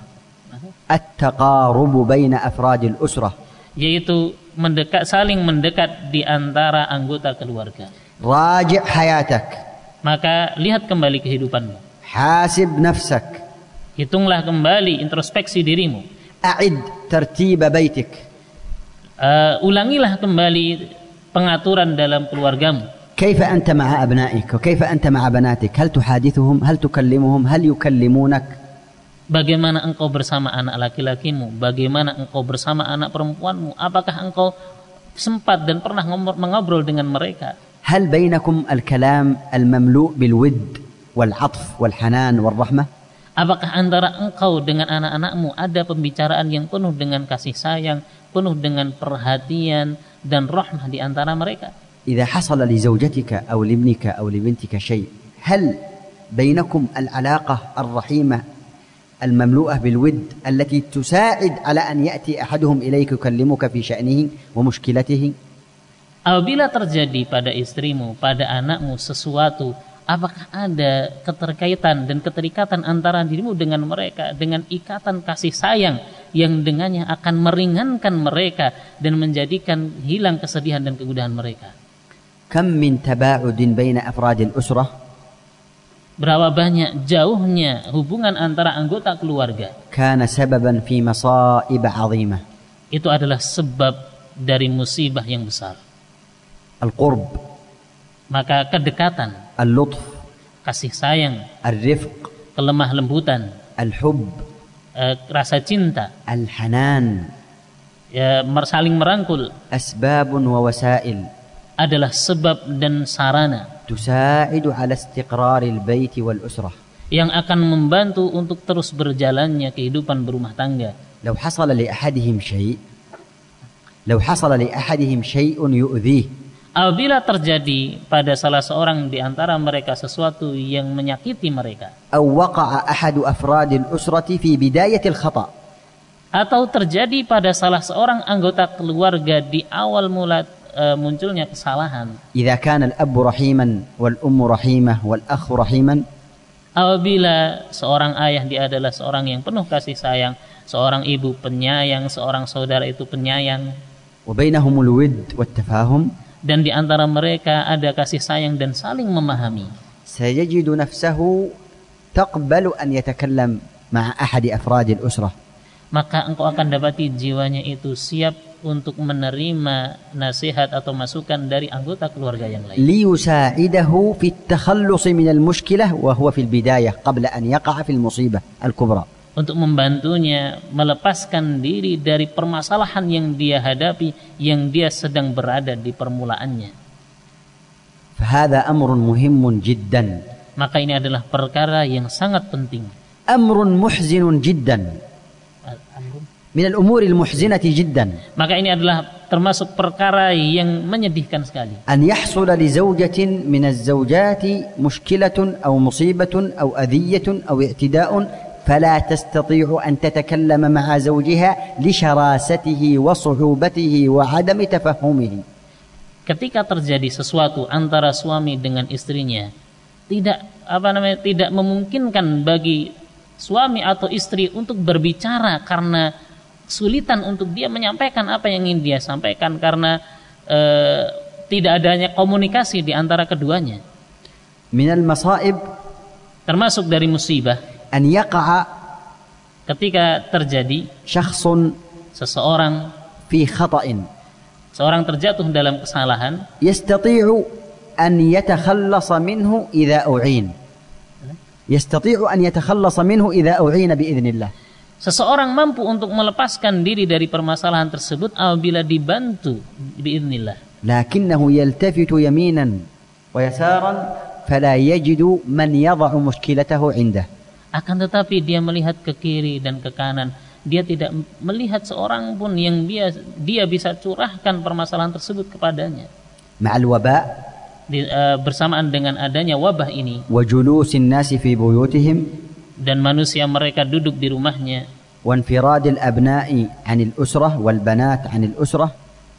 التقارب بين أفراد الأسرة. Yaitu saling mendekat di antara anggota keluarga. راجع حياتك. Maka lihat kembali kehidupanmu. حاسب نفسك. Hitunglah kembali, introspeksi dirimu. أعد ترتيب بيتك. Ulangilah kembali pengaturan dalam keluargamu. كيف أنت مع أبنائك وكيف أنت مع بناتك؟ هل تحادثهم؟ هل تكلمهم؟ هل يكلمونك؟ Bagaimana engkau bersama anak laki-lakimu? Bagaimana engkau bersama anak perempuanmu? Apakah engkau sempat dan pernah mengobrol dengan mereka? هل بينكم الكلام المملوء بالود والعطف والحنان والرحمة؟ Apakah antara engkau dengan anak-anakmu ada pembicaraan yang penuh dengan kasih sayang, penuh dengan perhatian dan rahmah di antara mereka? إذا حصل لزوجتك أو لابنك أو لبنتك شيء، هل بينكم العلاقة الرحيمة المملوءة بالود التي تساعد على أن يأتي أحدهم إليك يكلمك في شأنه ومشكلته؟ Apabila terjadi pada istrimu, pada anakmu sesuatu, apakah ada keterkaitan dan keterikatan antara dirimu dengan mereka dengan ikatan kasih sayang yang dengannya akan meringankan mereka dan menjadikan hilang kesedihan dan kegundahan mereka? كم من تباعد بين أفراد الأسرة؟ Berapa banyak jauhnya hubungan antara anggota keluarga. كان سببا في مصائب عظيمة. Itu adalah sebab dari musibah yang besar. القرب. Maka kedekatan. اللطف. Kasih sayang. الرفق. Kelemah lembutan. الحب. Rasa cinta. الحنان. Saling merangkul. أسباب ووسائل. Adalah sebab dan sarana. تساعد على استقرار البيت والأسرة. Yang akan membantu untuk terus berjalannya kehidupan berumah tangga. لو حصل لأحدهم شيء يؤذيه. Apabila terjadi pada salah seorang di antara mereka sesuatu yang menyakiti mereka. أو وقع أحد أفراد الأسرة في بداية الخطأ. Atau terjadi pada salah seorang anggota keluarga di awal mula munculnya kesalahan. إذا كان الأب رحيما والأم رحيمة والأخ رحيما. Apabila seorang ayah dia adalah seorang yang penuh kasih sayang, seorang ibu penyayang, seorang saudara itu penyayang. وبينهم الود والتفاهم. Dan di antara mereka ada kasih sayang dan saling memahami. سيجد نفسه تقبل أن يتكلم مع أحد أفراد الأسرة. Maka engkau akan dapati jiwanya itu siap untuk menerima nasihat atau masukan dari anggota keluarga yang lain. ليساعده في التخلص من المشكلة وهو في البداية قبل أن يقع في المصيبة الكبرى. untuk membantunya melepaskan diri dari permasalahan yang dia hadapi, yang dia sedang berada di permulaannya. فهذا أمر مهم جدا. Maka ini adalah perkara yang sangat penting. أمر محزن جدا. من الأمور المحزنة جدا. Maka ini adalah termasuk perkara yang menyedihkan sekali. أن يحصل لزوجة من الزوجات مشكلة أو مصيبة أو أذية أو اعتداء فلا تستطيع أن تتكلم مع زوجها لشراسته وصعوبته وعدم تفهمه. Ketika terjadi sesuatu antara suami dengan istrinya, tidak memungkinkan bagi suami atau istri untuk berbicara karena kesulitan untuk dia menyampaikan apa yang ingin dia sampaikan karena tidak adanya komunikasi di antara keduanya. Minal masaib, termasuk dari musibah, an yaqa'a, ketika terjadi syakhsun, seseorang fi khata'in, seorang terjatuh dalam kesalahan, yastati'u an yatakhallasa minhu idza u'in. Yastati'u an yatakhallasa minhu idza u'ina biidznillah. Seseorang mampu untuk melepaskan diri dari permasalahan tersebut apabila dibantu biidznillah. Lakinnahu yaltafitu yaminan wa yasaran fala yajidu man yad'u mushkilatahu 'indah. Akan tetapi dia melihat ke kiri dan ke kanan. Dia tidak melihat seorang pun yang dia bisa curahkan permasalahan tersebut kepadanya. Ma'al waba, bersamaan dengan adanya wabah ini, wa julusin nasi fi buyutihim, dan manusia mereka duduk di rumahnya, wa infiradil abna'i 'anil usrah wal banat 'anil usrah,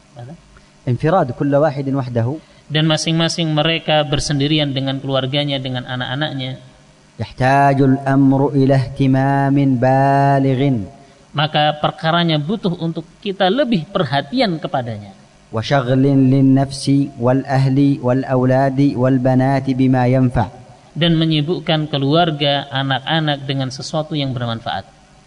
infirad kullu wahidin wahdahu, dan masing-masing mereka bersendirian dengan keluarganya, dengan anak-anaknya. Yahtajul amru ila ihtimamin balighin, maka perkaranya butuh untuk kita lebih perhatian kepadanya. Wa shaghlin lin nafsi wal ahli wal auladi wal banati bima yanfa', dan menyibukkan keluarga, anak-anak dengan sesuatu yang bermanfaat.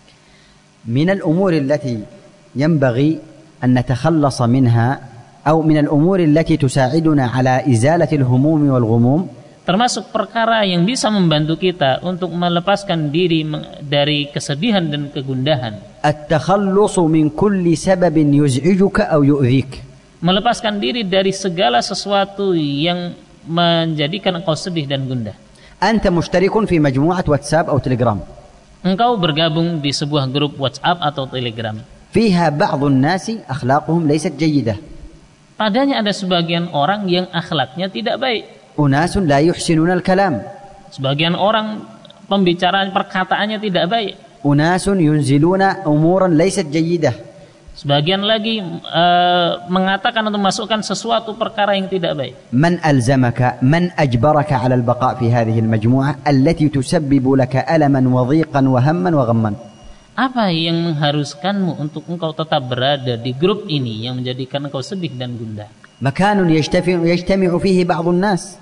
Min al umur allati yanbaghi an natakhallasa minha aw min al umur allati tusa'iduna ala izalati al humum wal ghumum, termasuk perkara yang bisa membantu kita untuk melepaskan diri dari kesedihan dan kegundahan. At-takhallusu min kulli sababin yuz'ijuka aw yu'dhik, melepaskan diri dari segala sesuatu yang menjadikan engkau sedih dan gundah. Anta mushtarikun fi majmu'at WhatsApp atau Telegram. Engkau bergabung di sebuah grup WhatsApp atau Telegram. Fiha ba'dun nasi akhlaquhum laysat jayyidah. Padanya ada sebagian orang yang akhlaknya tidak baik. Unasun la yuhsinuna al-kalam. Sebagian orang pembicaraan perkataannya tidak baik. Unasun yunziluna umuran laysat jayyidah. Sebagian lagi mengatakan atau masukkan sesuatu perkara yang tidak baik. Man alzamaka, man ajbaraka 'ala al-baqa' fi hadhihi al-majmu'ah allati tusabbibu laka alaman wa dhiqan wa hamman wa ghamman. Apa yang mengharuskanmu untuk engkau tetap berada di grup ini yang menjadikan engkau sedih dan gundah? Makanun yajtami'u fihi ba'dun nas.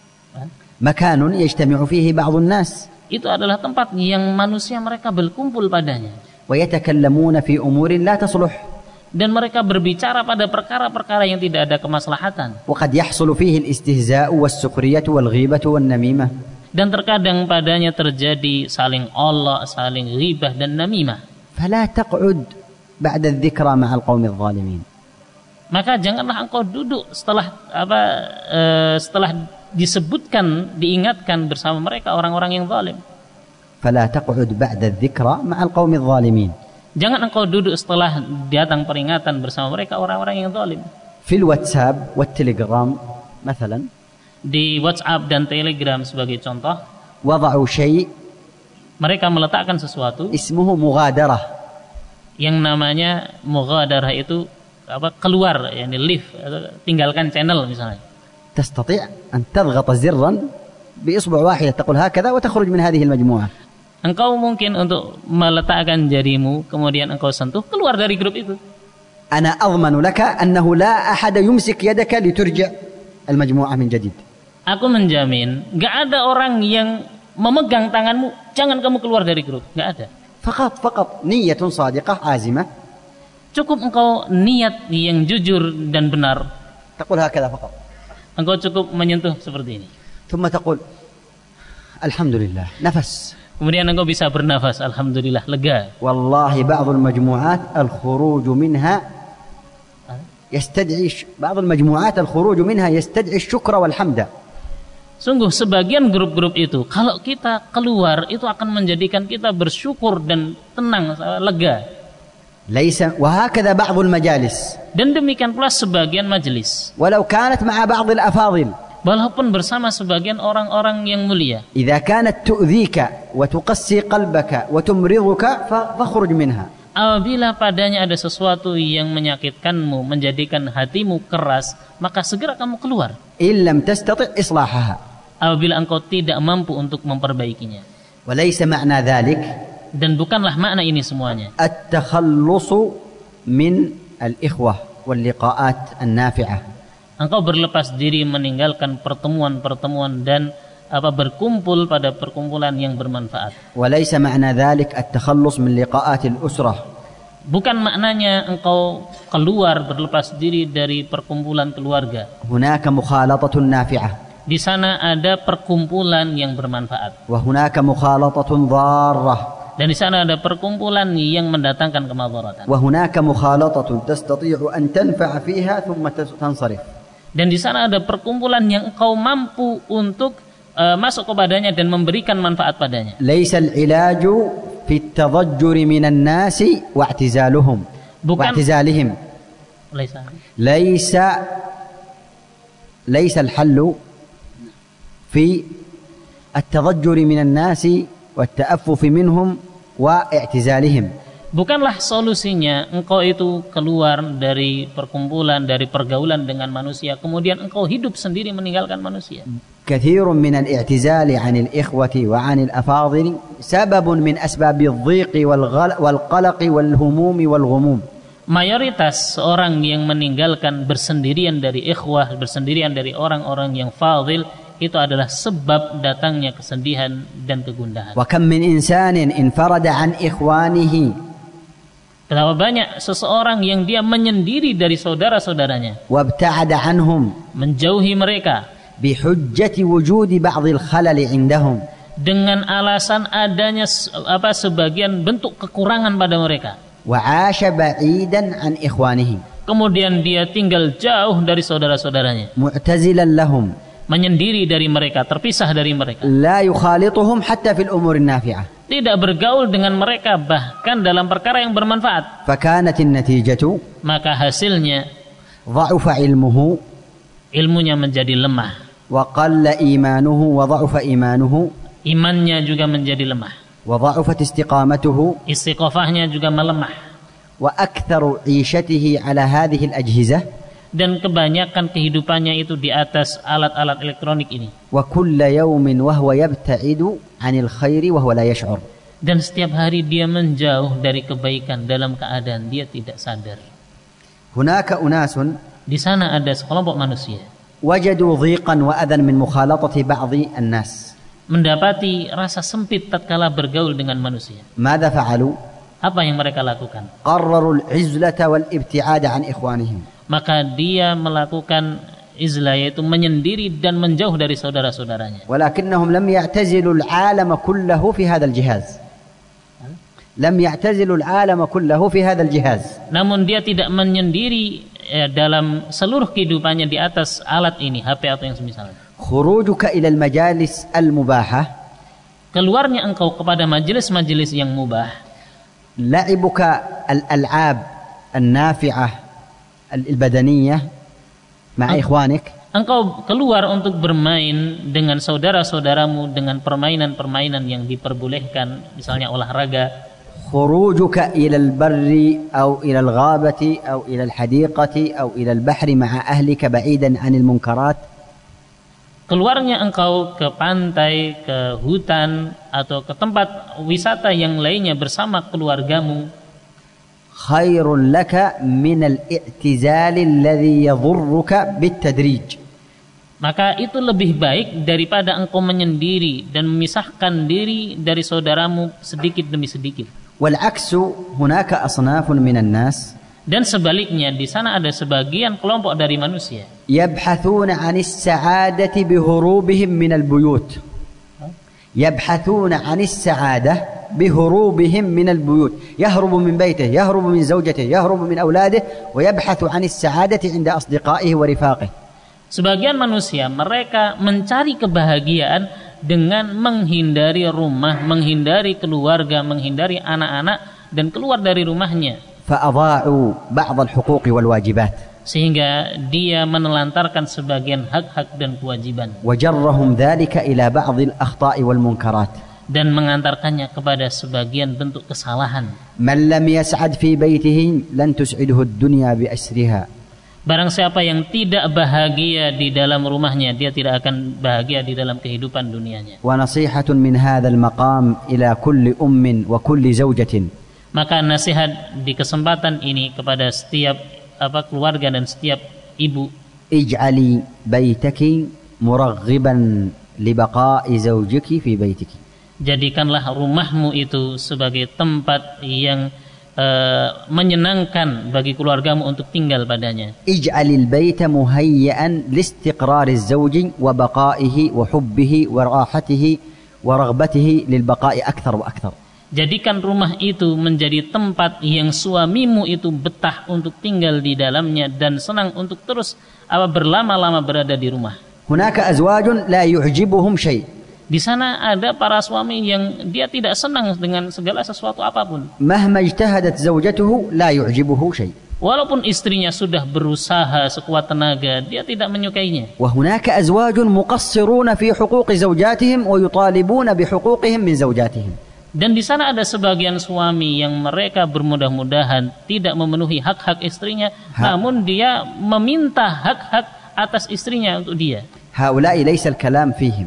Makanun yajtami'u fihi ba'dun nas. Itu adalah tempat yang manusia mereka berkumpul padanya. Wa yatakallamuna fi umurin la tasluh. Dan mereka berbicara pada perkara-perkara yang tidak ada kemaslahatan. Wa qad yahsulu fihi al-istihza'u was-sukhriyatu wal-ghibatu wan-namimah. Dan terkadang padanya terjadi saling olok, saling ghibah dan namimah. Fala taq'ud ba'da adh-dhikra ma'a al-qaumi adh-dhalimin. Maka janganlah engkau duduk setelah disebutkan, diingatkan bersama mereka orang-orang yang zalim. Fala taq'ud ba'da adh-dhikra ma'a al-qaumi adh-dhalimin. Jangan engkau duduk setelah datang peringatan bersama mereka orang-orang yang zalim. Fil WhatsApp wa Telegram, مثلا, di WhatsApp dan Telegram sebagai contoh, wada'u syai', mereka meletakkan sesuatu ismuhu mughadarah, yang namanya mughadarah itu keluar, yani leave, tinggalkan channel misalnya. تستطيع أن تضغط زرا بإصبع واحد تقول هكذا وتخرج من هذه المجموعة. Engkau mungkin untuk meletakkan jarimu kemudian engkau sentuh keluar dari grup itu. أنا أضمن لك أنه لا أحد يمسك يدك لترجع المجموعة من جديد. Aku menjamin gak ada orang yang memegang tanganmu, jangan kamu keluar dari grup, gak ada. فقط نية صادقة عازمة. Cukup engkau niat yang jujur dan benar. تقول هكذا فقط. Engkau cukup menyentuh seperti ini. ثم تقول الحمد لله نفس. Kemudian engkau bisa bernafas, alhamdulillah, lega. والله بعض المجموعات الخروج منها يستدعي الشكر والحمد. Sungguh sebagian grup-grup itu kalau kita keluar itu akan menjadikan kita bersyukur dan tenang, lega. ليس وهكذا بعض المجالس. Dan demikian pula sebagian majelis. ولو كانت مع بعض الأفاضل. Walaupun bersama sebagian orang-orang yang mulia. إذا كانت تؤذيك وتقسي قلبك وتمرضك فاخرج منها. Apabila padanya ada sesuatu yang menyakitkanmu, menjadikan hatimu keras, maka segera kamu keluar. إن لم تستطع إصلاحها. Apabila engkau tidak mampu untuk memperbaikinya. وليس معنى ذلك. Dan bukanlah makna ini semuanya. التخلص من الإخوة واللقاءات النافعة. Engkau berlepas diri meninggalkan pertemuan-pertemuan dan berkumpul pada perkumpulan yang bermanfaat. وليس معنى ذلك التخلص من لقاءات الأسرة. Bukan maknanya engkau keluar berlepas diri dari perkumpulan keluarga. هناك مخالطة نافعة. Di sana ada perkumpulan yang bermanfaat. وهناك مخالطة ضارة. Dan di sana ada perkumpulan yang mendatangkan kemadaratan. وهناك مخالطة تستطيع أن تنفع فيها ثم تنصرف. Dan di sana ada perkumpulan yang engkau mampu untuk masuk kepadanya dan memberikan manfaat padanya. ليس العلاج في التضجر من الناس واعتزالهم. واعتزالهم. ليس الحل في التضجر من الناس والتأفف منهم واعتزالهم. Bukanlah solusinya engkau itu keluar dari perkumpulan, dari pergaulan dengan manusia, kemudian engkau hidup sendiri meninggalkan manusia. كثير من الاعتزال عن الإخوة وعن الأفاضل سبب من أسباب الضيق والقلق والهموم والغموم. Mayoritas orang yang meninggalkan bersendirian dari ikhwah, bersendirian dari orang-orang yang fadil, itu adalah sebab datangnya kesedihan dan kegundahan. وكم من إنسان انفرد عن إخوانه. Betapa banyak seseorang yang dia menyendiri dari saudara-saudaranya. وابتعد عنهم. Menjauhi mereka. بحجة وجود بعض الخلل عندهم. Dengan alasan adanya sebagian bentuk kekurangan pada mereka. وعاش بعيدا عن إخوانه. Kemudian dia tinggal jauh dari saudara-saudaranya. معتزلا لهم. Menyendiri dari mereka, terpisah dari mereka. لا يخالطهم حتى في الأمور النافعة. Tidak bergaul dengan mereka bahkan dalam perkara yang bermanfaat. فكانت النتيجة. Maka hasilnya ضعف علمه. Ilmunya menjadi lemah. وقل إيمانه وضعف إيمانه. Imannya juga menjadi lemah. وضعفت استقامته. Istiqomahnya juga melemah. وأكثر عيشته على هذه الأجهزة. Dan kebanyakan kehidupannya itu di atas alat-alat elektronik ini. وكل يوم وهو يبتعد عن الخير وهو لا يشعر. Dan setiap hari dia menjauh dari kebaikan dalam keadaan dia tidak sadar. هناك أناس. Di sana ada sekelompok manusia. وجدوا ضيقا وأذى من مخالطة بعض الناس. Mendapati rasa sempit tatkala bergaul dengan manusia. ماذا فعلوا؟ Apa yang mereka lakukan? قرروا العزلة والابتعاد عن إخوانهم. Maka dia melakukan izlah, yaitu menyendiri dan menjauh dari saudara-saudaranya. ولكنهم لم يعتزلوا العالم كله في هذا الجهاز. لم يعتزلوا العالم كله في هذا الجهاز. Namun dia tidak menyendiri dalam seluruh kehidupannya di atas alat ini, HP atau yang semisalnya. خروجك إلى المجالس المباحة. Keluarnya engkau kepada majelis-majelis yang mubah. لعبك الألعاب النافعة البدنية مع إخوانك. Engkau keluar untuk bermain dengan saudara-saudaramu dengan permainan-permainan yang diperbolehkan, misalnya olahraga. خروجك إلى البر أو إلى الغابة أو إلى الحديقة أو إلى البحر مع أهلك بعيدا عن المنكرات. Keluarnya engkau ke pantai, ke hutan, atau ke tempat wisata yang lainnya bersama keluargamu. خير لك من الاعتزال الذي يضرك بالتدريج. Maka itu lebih baik daripada engkau menyendiri dan memisahkan diri dari saudaramu sedikit demi sedikit. والعكس هناك أصناف من الناس. Dan sebaliknya di sana ada sebagian kelompok dari manusia. يبحثون عن السعادة بهروبهم من البيوت. يبحثون عن السعادة بهروبهم من البيوت، يهرب من بيته، يهرب من زوجته، يهرب من أولاده، ويبحث عن السعادة عند أصدقائه ورفاقه. Sebagian manusia mereka mencari kebahagiaan dengan menghindari rumah, menghindari keluarga, menghindari anak-anak dan keluar dari rumahnya. فأضاعوا بعض الحقوق والواجبات. Sehingga dia menelantarkan sebagian hak-hak dan kewajiban. وجرهم ذلك إلى بعض الأخطاء والمنكرات. Dan mengantarkannya kepada sebagian bentuk kesalahan. من لم يسعد في بيته لن تسعده الدنيا بأسرها. Barang siapa yang tidak bahagia di dalam rumahnya, dia tidak akan bahagia di dalam kehidupan dunianya. ونصيحة من هذا المقام إلى كل أم وكل زوجة. Maka nasihat di kesempatan ini kepada setiap keluarga dan setiap ibu. اجعلي بيتك مرغبا لبقاء زوجك في بيتك. Jadikanlah rumahmu itu sebagai tempat yang menyenangkan bagi keluargamu untuk tinggal padanya. اجعل البيت مهيئا لاستقرار الزوج وبقائه وحبه وراحته ورغبته للبقاء أكثر وأكثر. Jadikan rumah itu menjadi tempat yang suamimu itu betah untuk tinggal di dalamnya dan senang untuk terus berlama-lama berada di rumah. هناك أزواج لا يعجبهم شيء. Di sana ada para suami yang dia tidak senang dengan segala sesuatu apapun. مهما اجتهدت زوجته لا يعجبه شيء. Walaupun istrinya sudah berusaha sekuat tenaga, dia tidak menyukainya. وهناك أزواج مقصرون في حقوق زوجاتهم ويطالبون بحقوقهم من زوجاتهم. Dan di sana ada sebagian suami yang mereka bermudah-mudahan tidak memenuhi hak-hak istrinya, namun dia meminta hak-hak atas istrinya untuk dia. هؤلاء ليس الكلام فيهم.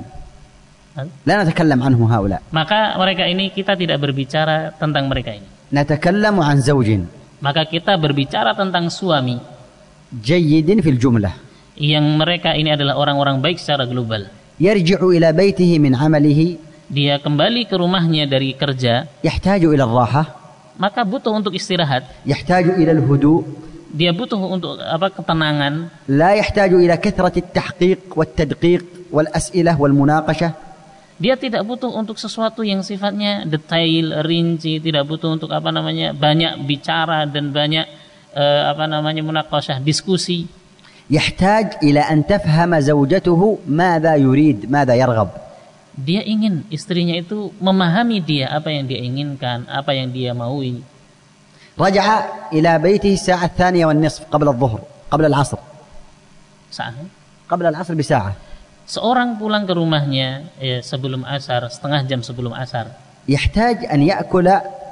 لا نتكلم عنه هؤلاء. Maka mereka ini kita tidak berbicara tentang mereka ini. نتكلم عن زوج. Maka kita berbicara tentang suami جيد في الجملة. Yang mereka ini adalah orang-orang baik secara global. يرجع إلى بيته من عمله. Dia kembali ke rumahnya dari kerja. يحتاج إلى الراحة. Maka butuh untuk istirahat. يحتاج إلى الهدوء. Dia butuh untuk ketenangan. لا يحتاج إلى كثرة التحقيق والتدقيق والأسئلة والمناقشة. Dia tidak butuh untuk sesuatu yang sifatnya detail, rinci, tidak butuh untuk banyak bicara dan banyak munaqashah, diskusi. يحتاج إلى أن تفهم زوجته ماذا يريد ماذا يرغب. Dia ingin istrinya itu memahami dia apa yang dia inginkan, apa yang dia maui. رجع إلى بيته الساعة 2:30 قبل الظهر قبل العصر. قبل العصر بساعة. Seorang pulang ke rumahnya sebelum asar, setengah jam sebelum asar. يحتاج أن يأكل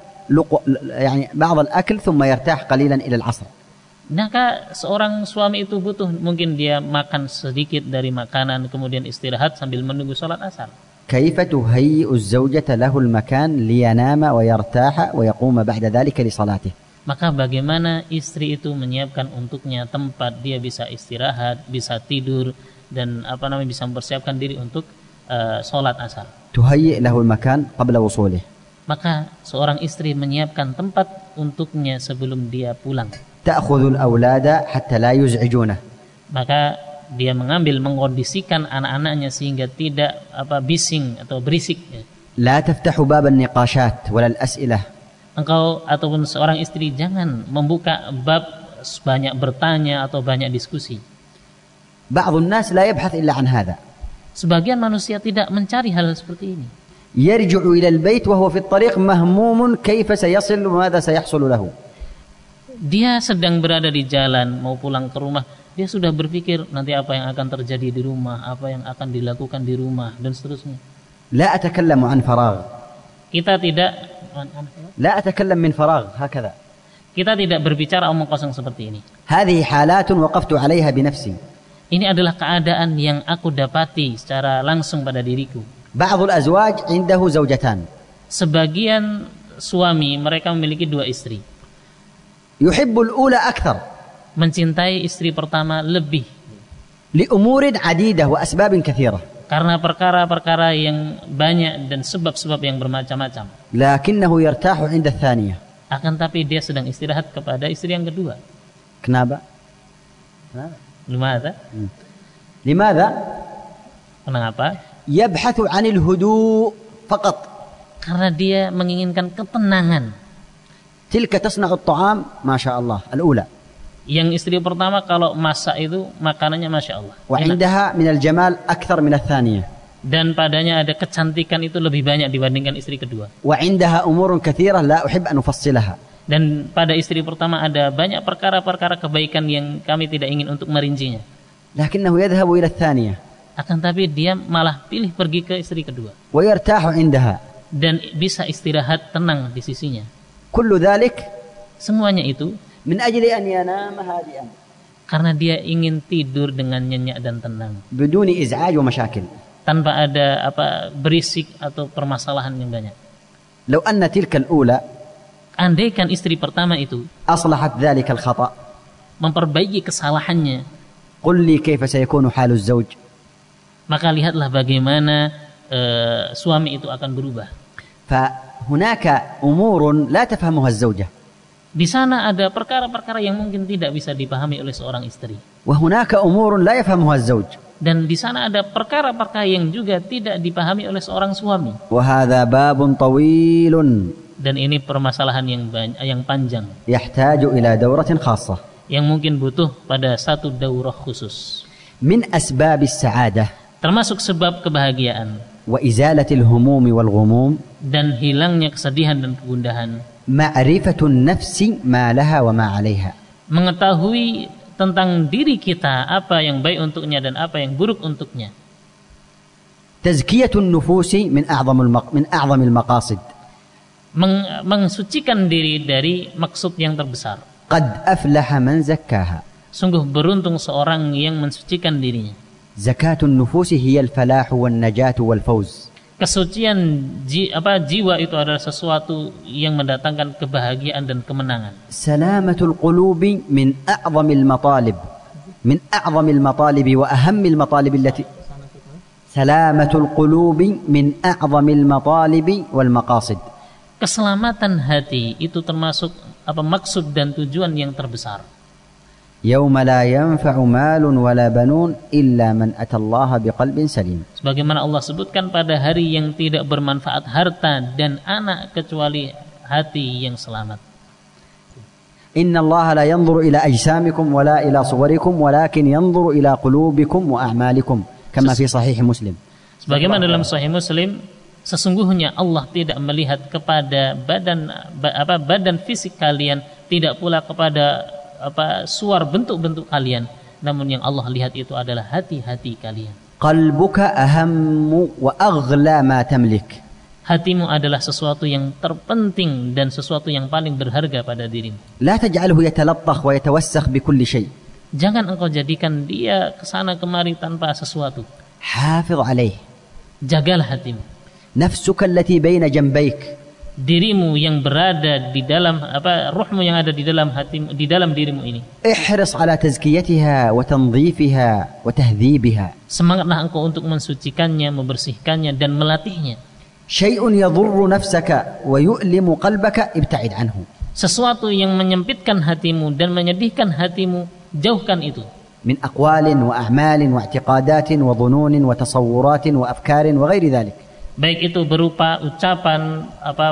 يعني بعض الأكل ثم يرتاح قليلا إلى العصر. Maka seorang suami itu butuh mungkin dia makan sedikit dari makanan kemudian istirahat sambil menunggu sholat asar. كيف تهيئ الزوجة له المكان لينام ويرتاح ويقوم بعد ذلك لصلاته. Maka bagaimana istri itu menyiapkan untuknya tempat dia bisa istirahat, bisa tidur dan bisa mempersiapkan diri untuk sholat asar. تهيئ له المكان قبل وصوله. Maka seorang istri menyiapkan tempat untuknya sebelum dia pulang. تأخذ الأولاد حتى لا يزعجونه. Maka dia mengkondisikan anak-anaknya sehingga tidak bising atau berisik. لا تفتح باب النقاشات ولا الأسئلة. Engkau ataupun seorang istri jangan membuka bab banyak bertanya atau banyak diskusi. بعض الناس لا يبحث إلا عن هذا. Sebagian manusia tidak mencari hal seperti ini. يرجع إلى البيت وهو في الطريق مهموم كيف سيصل وماذا سيحصل له. Dia sedang berada di jalan mau pulang ke rumah, dia sudah berpikir nanti apa yang akan terjadi di rumah, apa yang akan dilakukan di rumah dan seterusnya. لا أتكلم عن فراغ. Kita tidak لا أتكلم من فراغ هكذا. Kita tidak berbicara omong kosong seperti ini. هذه حالات وقفت عليها بنفسي. Ini adalah keadaan yang aku dapati secara langsung pada diriku. بعض الأزواج عنده زوجتان. Sebagian suami mereka memiliki dua istri. يحب الأولى أكثر. Mencintai istri pertama lebih. لأمور عديدة وأسباب كثيرة. Karena perkara-perkara yang banyak dan sebab-sebab yang bermacam-macam. لكنه يرتاح عند الثانية. Akan tapi dia sedang istirahat kepada istri yang kedua. Kenapa? لماذا؟ لماذا؟ Kenapa? يبحث عن الهدوء فقط. Karena dia menginginkan ketenangan. تلك تصنع الطعام ما شاء الله الأولى. Yang istri pertama kalau masak itu makanannya Masya Allah. وعندها من الجمال أكثر من الثانية. Dan padanya ada kecantikan itu lebih banyak dibandingkan istri kedua. وعندها أمور كثيرة لا أحب أن أفصلها. Dan pada istri pertama ada banyak perkara-perkara kebaikan yang kami tidak ingin untuk merincinya. لكنه يذهب إلى الثانية. Akan tapi dia malah pilih pergi ke istri kedua. ويرتاح عندها. Dan bisa istirahat tenang di sisinya. كل ذلك semuanya itu من أجل أن ينام هادئا. Karena dia ingin tidur dengan nyenyak dan tenang. بدون إزعاج ومشاكل. Tanpa ada berisik atau permasalahan yang banyak. لو أن تلك الأولى andaikan istri pertama itu أصلحت ذلك الخطأ memperbaiki kesalahannya, قل لي كيف سيكون حال الزوج. maka lihatlah bagaimana suami itu akan berubah. فهناك أمور لا تفهمها الزوجة. Di sana ada perkara-perkara yang mungkin tidak bisa dipahami oleh seorang istri. وهناك أمور لا يفهمها الزوج. Dan di sana ada perkara-perkara yang juga tidak dipahami oleh seorang suami. وهذا باب طويل. Dan ini permasalahan yang panjang. يحتاج إلى دورة خاصة. Yang mungkin butuh pada satu daurah khusus. من أسباب السعادة. Termasuk sebab kebahagiaan. وإزالة الهموم والغموم. Dan hilangnya kesedihan dan kegundahan. معرفة النفس ما لها وما عليها. Mengetahui tentang diri kita apa yang baik untuknya dan apa yang buruk untuknya. تزكية النفوس من أعظم المقاصد. Mensucikan diri dari maksud yang terbesar. قد أفلح من زكاها. Sungguh beruntung seorang yang mensucikan dirinya. زكاة النفوس هي الفلاح والنجاة والفوز. Kesucian jiwa itu adalah sesuatu yang mendatangkan kebahagiaan dan kemenangan. سلامة القلوب من أعظم المطالب. من أعظم المطالب وأهم المطالب التي سلامة القلوب من أعظم المطالب والمقاصد. Keselamatan hati itu termasuk maksud dan tujuan yang terbesar. يوم لا ينفع مال ولا بنون إلا من أتى الله بقلب سليم. Sebagaimana Allah sebutkan pada hari yang tidak bermanfaat harta dan anak kecuali hati yang selamat. إن الله لا ينظر إلى أجسامكم ولا إلى صوركم ولكن ينظر إلى قلوبكم وأعمالكم كما في صحيح مسلم. Sebagaimana dalam Sahih Muslim, sesungguhnya Allah tidak melihat kepada badan fisik kalian, tidak pula kepada suar bentuk-bentuk kalian, namun yang Allah lihat itu adalah hati-hati kalian. قلبك أهم وأغلى ما تملك. Hatimu adalah sesuatu yang terpenting dan sesuatu yang paling berharga pada dirimu. لا تجعله يتلطخ ويتوسخ بكل شيء. Jangan engkau jadikan dia kesana kemari tanpa sesuatu. حافظ عليه. Jagalah hatimu. نفسك التي بين جنبيك. Dirimu yang berada di dalam ruhmu yang ada di dalam hatimu, di dalam dirimu ini. احرص على تزكيتها وتنظيفها وتهذيبها. Semangatlah engkau untuk mensucikannya, membersihkannya dan melatihnya. شيء يضر نفسك ويؤلم قلبك ابتعد عنه. Sesuatu yang menyempitkan hatimu dan menyedihkan hatimu, jauhkan itu. من أقوال وأعمال واعتقادات وظنون وتصورات وأفكار وغير ذلك. Baik itu berupa ucapan,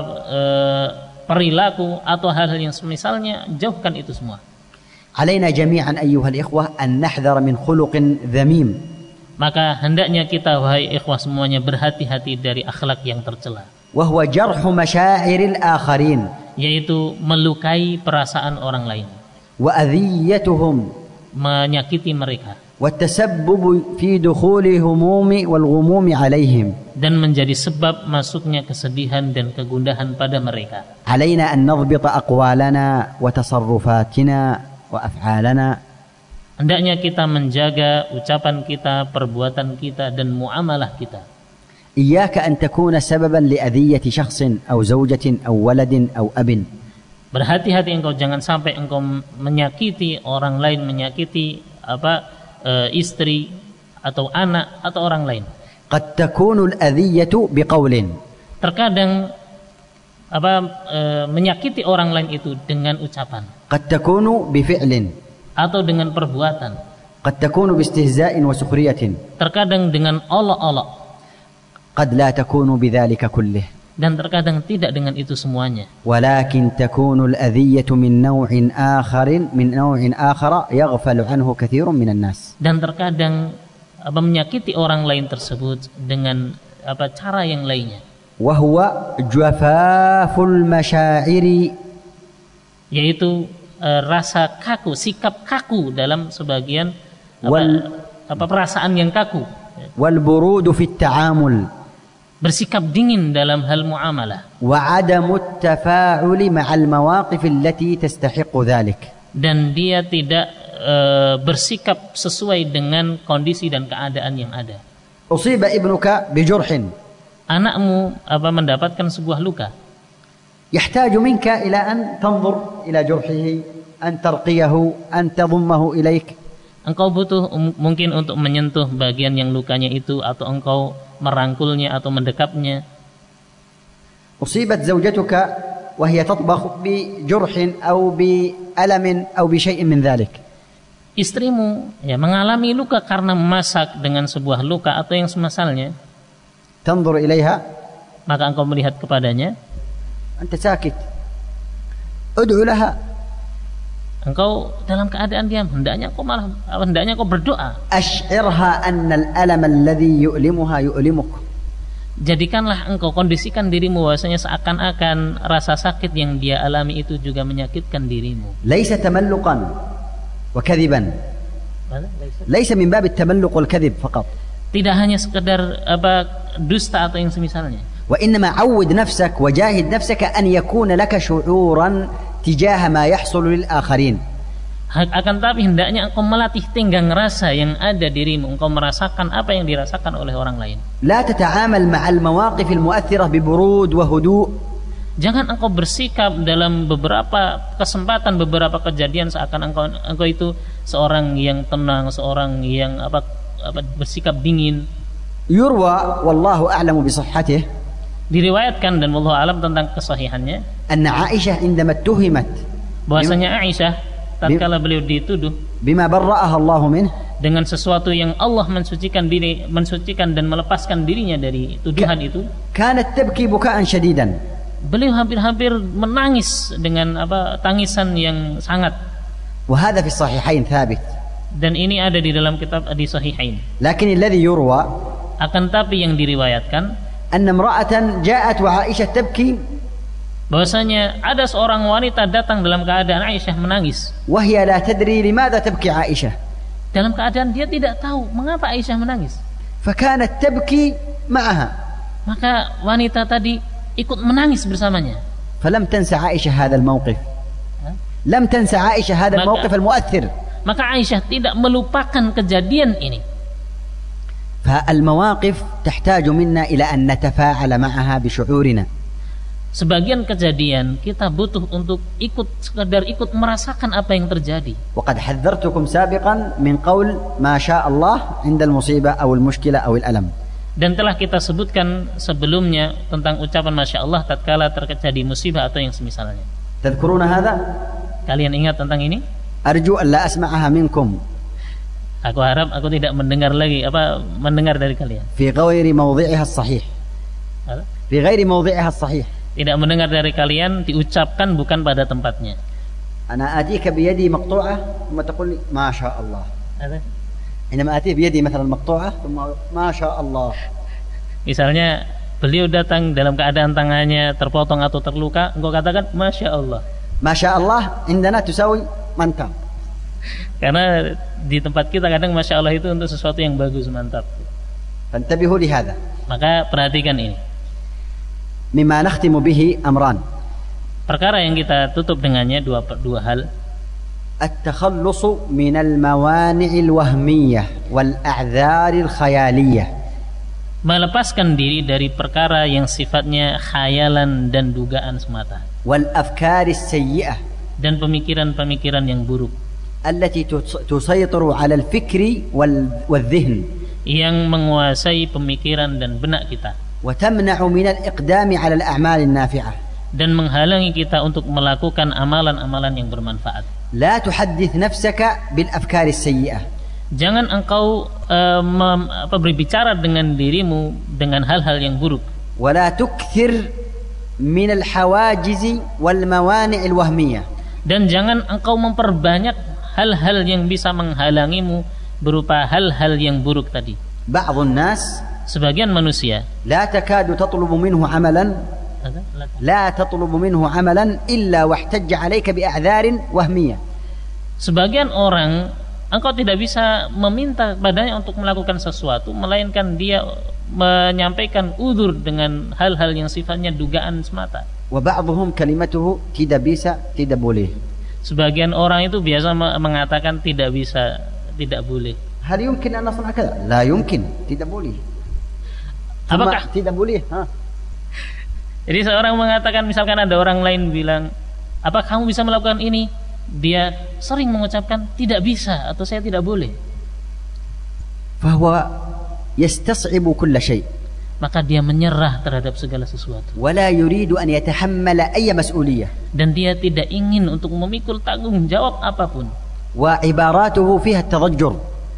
perilaku atau hal-hal yang semisalnya, jauhkan itu semua. علينا جميعا أيها الإخوة أن نحذر من خلق ذميم. Maka hendaknya kita wahai ikhwah semuanya berhati-hati dari akhlak yang tercela. وهو جرح مشاعر الآخرين. Yaitu melukai perasaan orang lain. وأذيتهم. Menyakiti mereka. والتسبب في دخول الهموم والغموم عليهم. Dan menjadi sebab masuknya kesedihan dan kegundahan pada mereka. علينا أن نضبط أقوالنا وتصرفاتنا وأفعالنا. Hendaknya kita menjaga ucapan kita, perbuatan kita dan muamalah kita. إياك أن تكون سببا لأذية شخص أو زوجة أو ولد أو أب. Berhati-hati engkau, jangan sampai engkau menyakiti orang lain, menyakiti istri atau anak atau orang lain. قد تكون الأذية بقول. Terkadang menyakiti orang lain itu dengan ucapan. قد تكون بفعل. Atau dengan perbuatan. قد تكون باستهزاء وسخرية. Terkadang dengan olok-olok. قد لا تكون بذلك كله. Dan terkadang tidak dengan itu semuanya. ولكن تكون الأذية من نوع آخر يغفل عنه كثير من الناس. Dan terkadang menyakiti orang lain tersebut dengan cara yang lainnya. وهو جفاف المشاعر, yaitu rasa kaku, sikap kaku dalam sebagian perasaan yang kaku. والبرود في التعامل, bersikap dingin dalam hal muamalah. وعدم التفاعل مع المواقف التي تستحق ذلك. Dan dia tidak bersikap sesuai dengan kondisi dan keadaan yang ada. أصيب ابنك بجرح, anakmu mendapatkan sebuah luka. يحتاج منك إلى أن تنظر إلى جرحه, أن ترقيه, أن تضمه إليك. Engkau butuh mungkin untuk menyentuh bagian yang lukanya itu, atau engkau merangkulnya atau mendekapnya. أصيبت زوجتك وهي تطبخ بجرح أو بألم أو بشيء من ذلك. Istrimu mengalami luka karena memasak dengan sebuah luka atau yang semisalnya. تنظر إليها, maka engkau melihat kepadanya. أنت ساكت, ادعو لها. Engkau dalam keadaan diam, hendaknya kau berdoa. أشعرها أن الألم الذي يؤلمها يؤلمك. Jadikanlah engkau, kondisikan dirimu bahwasanya seakan-akan rasa sakit yang dia alami itu juga menyakitkan dirimu. ليس تملقا وكذبا, ليس من باب التملق والكذب فقط. Tidak hanya sekedar dusta atau yang semisalnya. وإنما عود نفسك وجاهد نفسك أن يكون لك شعورا تجاه ما يحصل للآخرين. Akan tapi hendaknya engkau melatih tenggang rasa yang ada dirimu, engkau merasakan apa yang dirasakan oleh orang lain. لا تتعامل مع المواقف المؤثرة ببرود وهدوء. Jangan engkau bersikap dalam beberapa kesempatan, beberapa kejadian seakan engkau itu seorang yang tenang, seorang yang bersikap dingin. يروى والله أعلم بصحته, diriwayatkan dan wallahu alam tentang kesahihannya, أن عائشة عندما اتهمت, bahwasanya Aisyah tatkala beliau dituduh بما برأها الله منه, dengan sesuatu yang Allah mensucikan dan melepaskan dirinya dari tuduhan itu, كانت تبكي بكاء شديدا. beliau hampir-hampir menangis dengan tangisan yang sangat. وهذا في الصحيحين ثابت. Dan ini ada di dalam kitab di Sahihain. لكن الذي يروى, akan tapi yang diriwayatkan, أن امرأة جاءت وعائشة تبكي, bahwasanya ada seorang wanita datang dalam keadaan Aisyah menangis. وهي لا تدري لماذا تبكي عائشة. Dalam keadaan dia tidak tahu mengapa Aisyah menangis. فكانت تبكي معها. Maka wanita tadi ikut menangis bersamanya. فلم تنسى عائشة هذا الموقف. لم تنسى عائشة هذا الموقف المؤثر. Maka Aisyah tidak melupakan kejadian ini. فالمواقف تحتاج منا إلى أن نتفاعل معها بشعورنا. Sebagian kejadian kita butuh untuk sekedar ikut merasakan apa yang terjadi. وقد حذرتكم سابقا من قول ما شاء الله عند المصيبة أو المشكلة أو الألم. Dan telah kita sebutkan sebelumnya tentang ucapan Masya Allah tatkala terjadi musibah atau yang semisalnya. تذكرون هذا؟ Kalian ingat tentang ini? أرجو أن لا أسمعها منكم. Aku harap aku tidak mendengar dari kalian. في غير موضعها الصحيح. في غير موضعها الصحيح. Tidak mendengar dari kalian diucapkan bukan pada tempatnya. أنا آتيك بيدي مقطوعة ثم تقول لي ما شاء الله. عندما آتيه بيدي مثلا مقطوعة ثم ما شاء الله. Misalnya beliau datang dalam keadaan tangannya terpotong atau terluka, engkau katakan Masya Allah. ما شاء الله عندنا تساوي mantap. Karena di tempat kita kadang Masya Allah itu untuk sesuatu yang bagus, mantap. فانتبهوا لهذا. Maka perhatikan ini. مما نختم به أمران. Perkara yang kita tutup dengannya dua hal. التخلص من الموانع الوهمية والأعذار الخيالية. Melepaskan diri dari perkara yang sifatnya khayalan dan dugaan semata. والأفكار السيئة. Dan pemikiran-pemikiran yang buruk. التي تسيطر على الفكر والذهن. Yang menguasai pemikiran dan benak kita. وتمنع من الإقدام على الأعمال النافعة. Dan menghalangi kita untuk melakukan amalan-amalan yang bermanfaat. لا تحدث نفسك بالأفكار السيئة. Jangan engkau berbicara dengan dirimu dengan hal-hal yang buruk. ولا تكثر من الحواجز والموانع الوهمية. Dan jangan engkau memperbanyak hal-hal yang bisa menghalangimu berupa hal-hal yang buruk tadi. بعض الناس Sebagian manusia لا تكاد تطلب منه عملا إلا واحتج عليك بأعذار وهمية. Sebagian orang engkau tidak bisa meminta padanya untuk melakukan sesuatu, melainkan dia menyampaikan udzur dengan hal-hal yang sifatnya dugaan semata. وبعضهم كلمته tidak bisa, tidak boleh. Sebagian orang itu biasa mengatakan tidak bisa, tidak boleh. هل يمكن أن نصنع كذا؟ لا يمكن, tidak boleh. Apakah tidak boleh? Jadi seorang mengatakan, misalkan ada orang lain bilang, apa kamu bisa melakukan ini? Dia sering mengucapkan tidak bisa atau saya tidak boleh. فهو يستصعب كل شيء. Maka dia menyerah terhadap segala sesuatu. ولا يريد أن يتحمل أي مسؤولية. Dan dia tidak ingin untuk memikul tanggung jawab apapun. وعباراته فيها التضجر.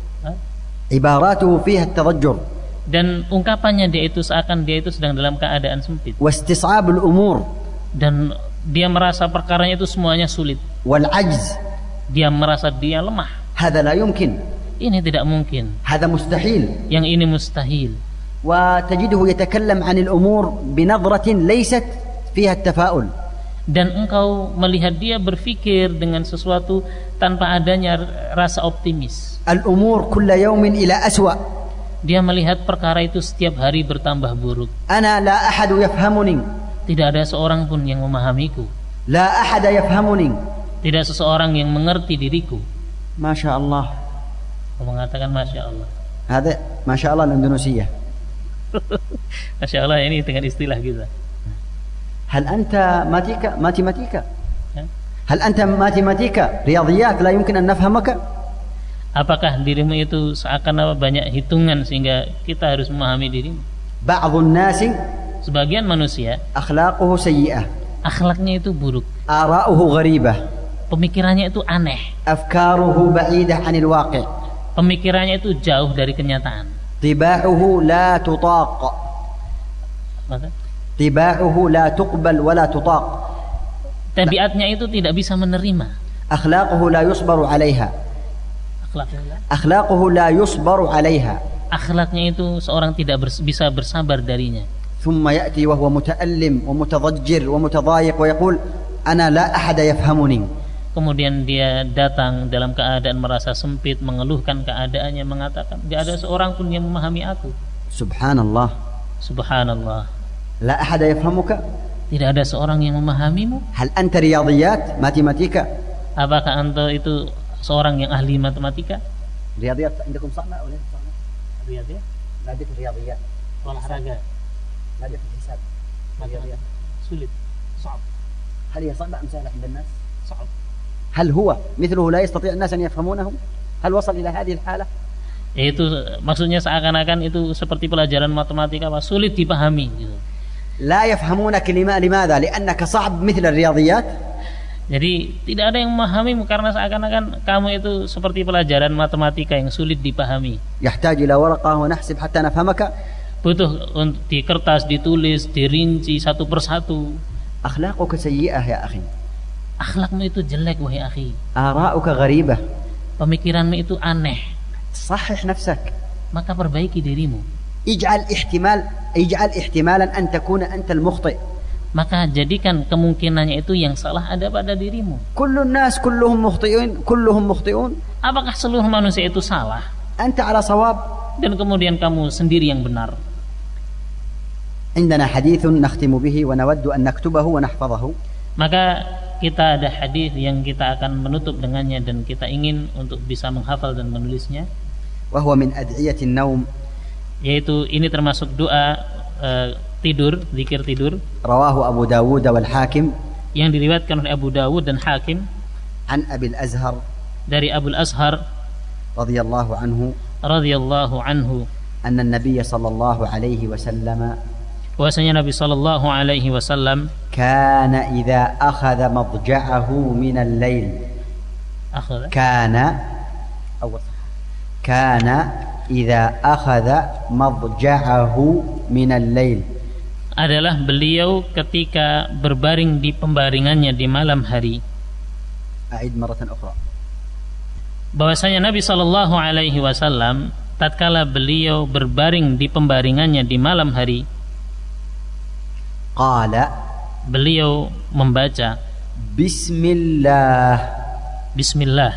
عباراته فيها التضجر. Dan ungkapannya dia itu seakan dia itu sedang dalam keadaan sempit. واستصعاب الأمور. Dan dia merasa perkaranya itu semuanya sulit. والعجز. Dia merasa dia lemah. هذا لا يمكن. Ini tidak mungkin. هذا مستحيل. Yang ini mustahil. وتجده يتكلم عن الأمور بنظرة ليست فيها التفاؤل. Dan engkau melihat dia berpikir dengan sesuatu tanpa adanya rasa optimis. الأمور كل يوم إلى أسوأ. Dia melihat perkara itu setiap hari bertambah buruk. أنا لا أحد يفهمني. Tidak ada seorang pun yang memahamiku. لا أحد يفهمني. Tidak seseorang yang mengerti diriku. ما شاء الله. Mengatakan Masya Allah. هذا ما شاء الله الإندونيسية. Masya Allah ini dengan istilah kita. هل أنت ماتيماتيكا؟ هل أنت ماتيماتيكا رياضيات لا يمكن أن نفهمك؟ Apakah dirimu itu seakan banyak hitungan sehingga kita harus memahami dirimu? بعض الناس Sebagian manusia أخلاقه سيئة. akhlaknya itu buruk. آراؤه غريبة. Pemikirannya itu aneh. أفكاره بعيدة عن الواقع. Pemikirannya itu jauh dari kenyataan. طباعه لا تطاق. طباعه لا تقبل ولا تطاق. Tabiatnya itu tidak bisa menerima. أخلاقه لا يصبر عليها. أخلاقه لا يصبر عليها. Akhlaknya itu seorang tidak bisa bersabar darinya. ثم يأتي وهو متألم ومتضجر ومتضايق ويقول أنا لا أحد يفهمني. Kemudian dia datang dalam keadaan merasa sempit, mengeluhkan keadaannya, mengatakan tidak ada seorang pun yang memahami aku. Subhanallah. Subhanallah. La ahada yafhamuka. Tidak ada seorang yang memahamimu. Hal anta riyadiyat, matematika? Apakah anda itu seorang yang ahli matematika? Riyadiyat عندكم صعبة ولا صعبة؟ Riyadiyat? مادة الرياضيات. Olahraga. مادة الحساب. رياضيات. Sulit. صعب. هل هي صعبة أم سهلة عند الناس؟ صعب. هل هو مثله لا يستطيع الناس أن يفهمونه؟ هل وصل إلى هذه الحالة؟ Itu maksudnya seakan-akan itu seperti pelajaran matematika sulit dipahami gitu. لا يفهمونك لماذا؟ لأنك صعب مثل الرياضيات. Jadi tidak ada yang memahamimu karena seakan-akan kamu itu seperti pelajaran matematika yang sulit dipahami. يحتاج إلى ورقة ونحسب حتى نفهمك. Butuh di kertas ditulis, dirinci satu persatu. أخلاقك سيئة يا أخي. Akhlakmu itu jelek wahai akhi. آراؤك غريبة. Pemikiranmu itu aneh. صحح نفسك. Maka perbaiki dirimu. اجعل احتمالا أن تكون أنت المخطئ. Maka jadikan kemungkinannya itu yang salah ada pada dirimu. كل الناس كلهم مخطئون. Apakah seluruh manusia itu salah? أنت على صواب. Dan kemudian kamu sendiri yang benar. عندنا حديث نختم به ونود أن نكتبه ونحفظه. Maka kita ada hadis yang kita akan menutup dengannya dan kita ingin untuk bisa menghafal dan menulisnya. وهو من أدعية النوم. Yaitu ini termasuk doa tidur, zikir tidur. رواه أبو داود والحاكم. Yang diriwayatkan oleh Abu Dawud dan Hakim. عن أبي الأزهر. Dari Abu Azhar radhiyallahu anhu. أن النبي صلى الله عليه وسلم. Bahwasanya Nabi sallallahu alaihi wasallam كان إذا أخذ مضجعه من الليل. كان kana idza akhadha madja'ahu min al-lail. Adalah beliau ketika berbaring di pembaringannya di malam hari. A'id maratan ukhra. Bahwasanya Nabi sallallahu alaihi wasallam tatkala beliau berbaring di pembaringannya di malam hari, qala, beliau membaca bismillah, bismillah,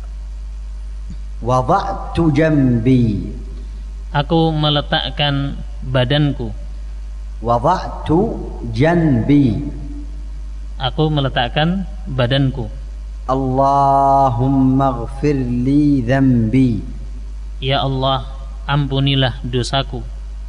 wada'tu jambi, aku meletakkan badanku, wada'tu janbi, aku meletakkan badanku, Allahumma ighfir li dhanbi, ya Allah ampunilah dosaku,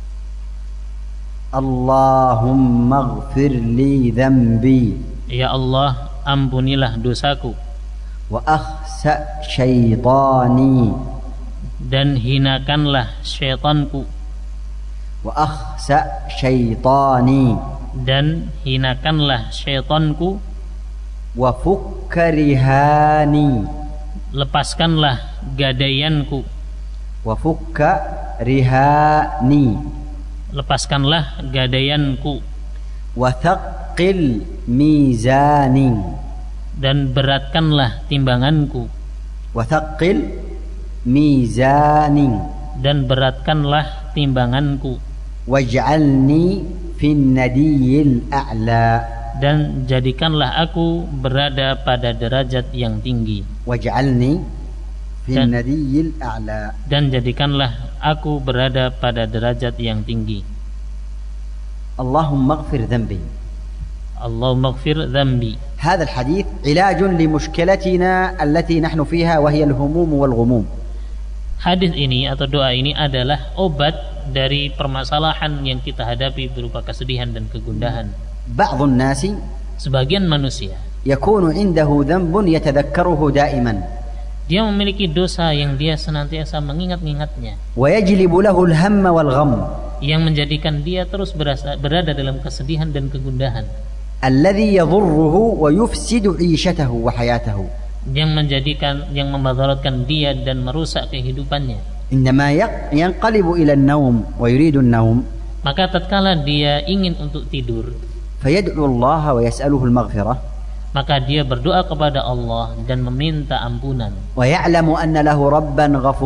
Allahumma ighfir li dhanbi, ya Allah ampunilah dosaku, wa akhsa syaitani, dan hinakanlah syaitanku, wa akhsa syaitani, dan hinakanlah syaitanku, wa fukka rihani, lepaskanlah gadaianku, wa fukka rihani, lepaskanlah gadaianku, wa thaqqil mizani, dan beratkanlah timbanganku, wa thaqqil mizani, dan beratkanlah timbanganku, waj'alni fin nadiyil a'la, dan jadikanlah aku berada pada derajat yang tinggi, waj'alni fin nadiyil a'la, dan jadikanlah aku berada pada derajat yang tinggi. Allahumma ighfir dhanbi. Allahumma ighfir dhanbi. هذا الحديث علاج لمشكلتنا التي نحن فيها وهي الهموم والغموم. Hadis ini atau doa ini adalah obat dari permasalahan yang kita hadapi berupa kesedihan dan kegundahan. بعض الناس Sebagian manusia يكون عنده ذنب يتذكره دائما dia memiliki dosa yang dia senantiasa mengingat-ingatnya, ويجلب له الهم والغم yang menjadikan dia terus berada dalam kesedihan dan kegundahan, الذي يضره ويفسد عيشته وحياته. yang memadaratkan dia dan merusak kehidupannya. عندما ينقلب إلى النوم ويريد النوم, Maka tatkala dia ingin untuk tidur, فيدعو الله ويسأله المغفرة, maka dia berdoa kepada Allah dan meminta ampunan, ويعلم أن له ربا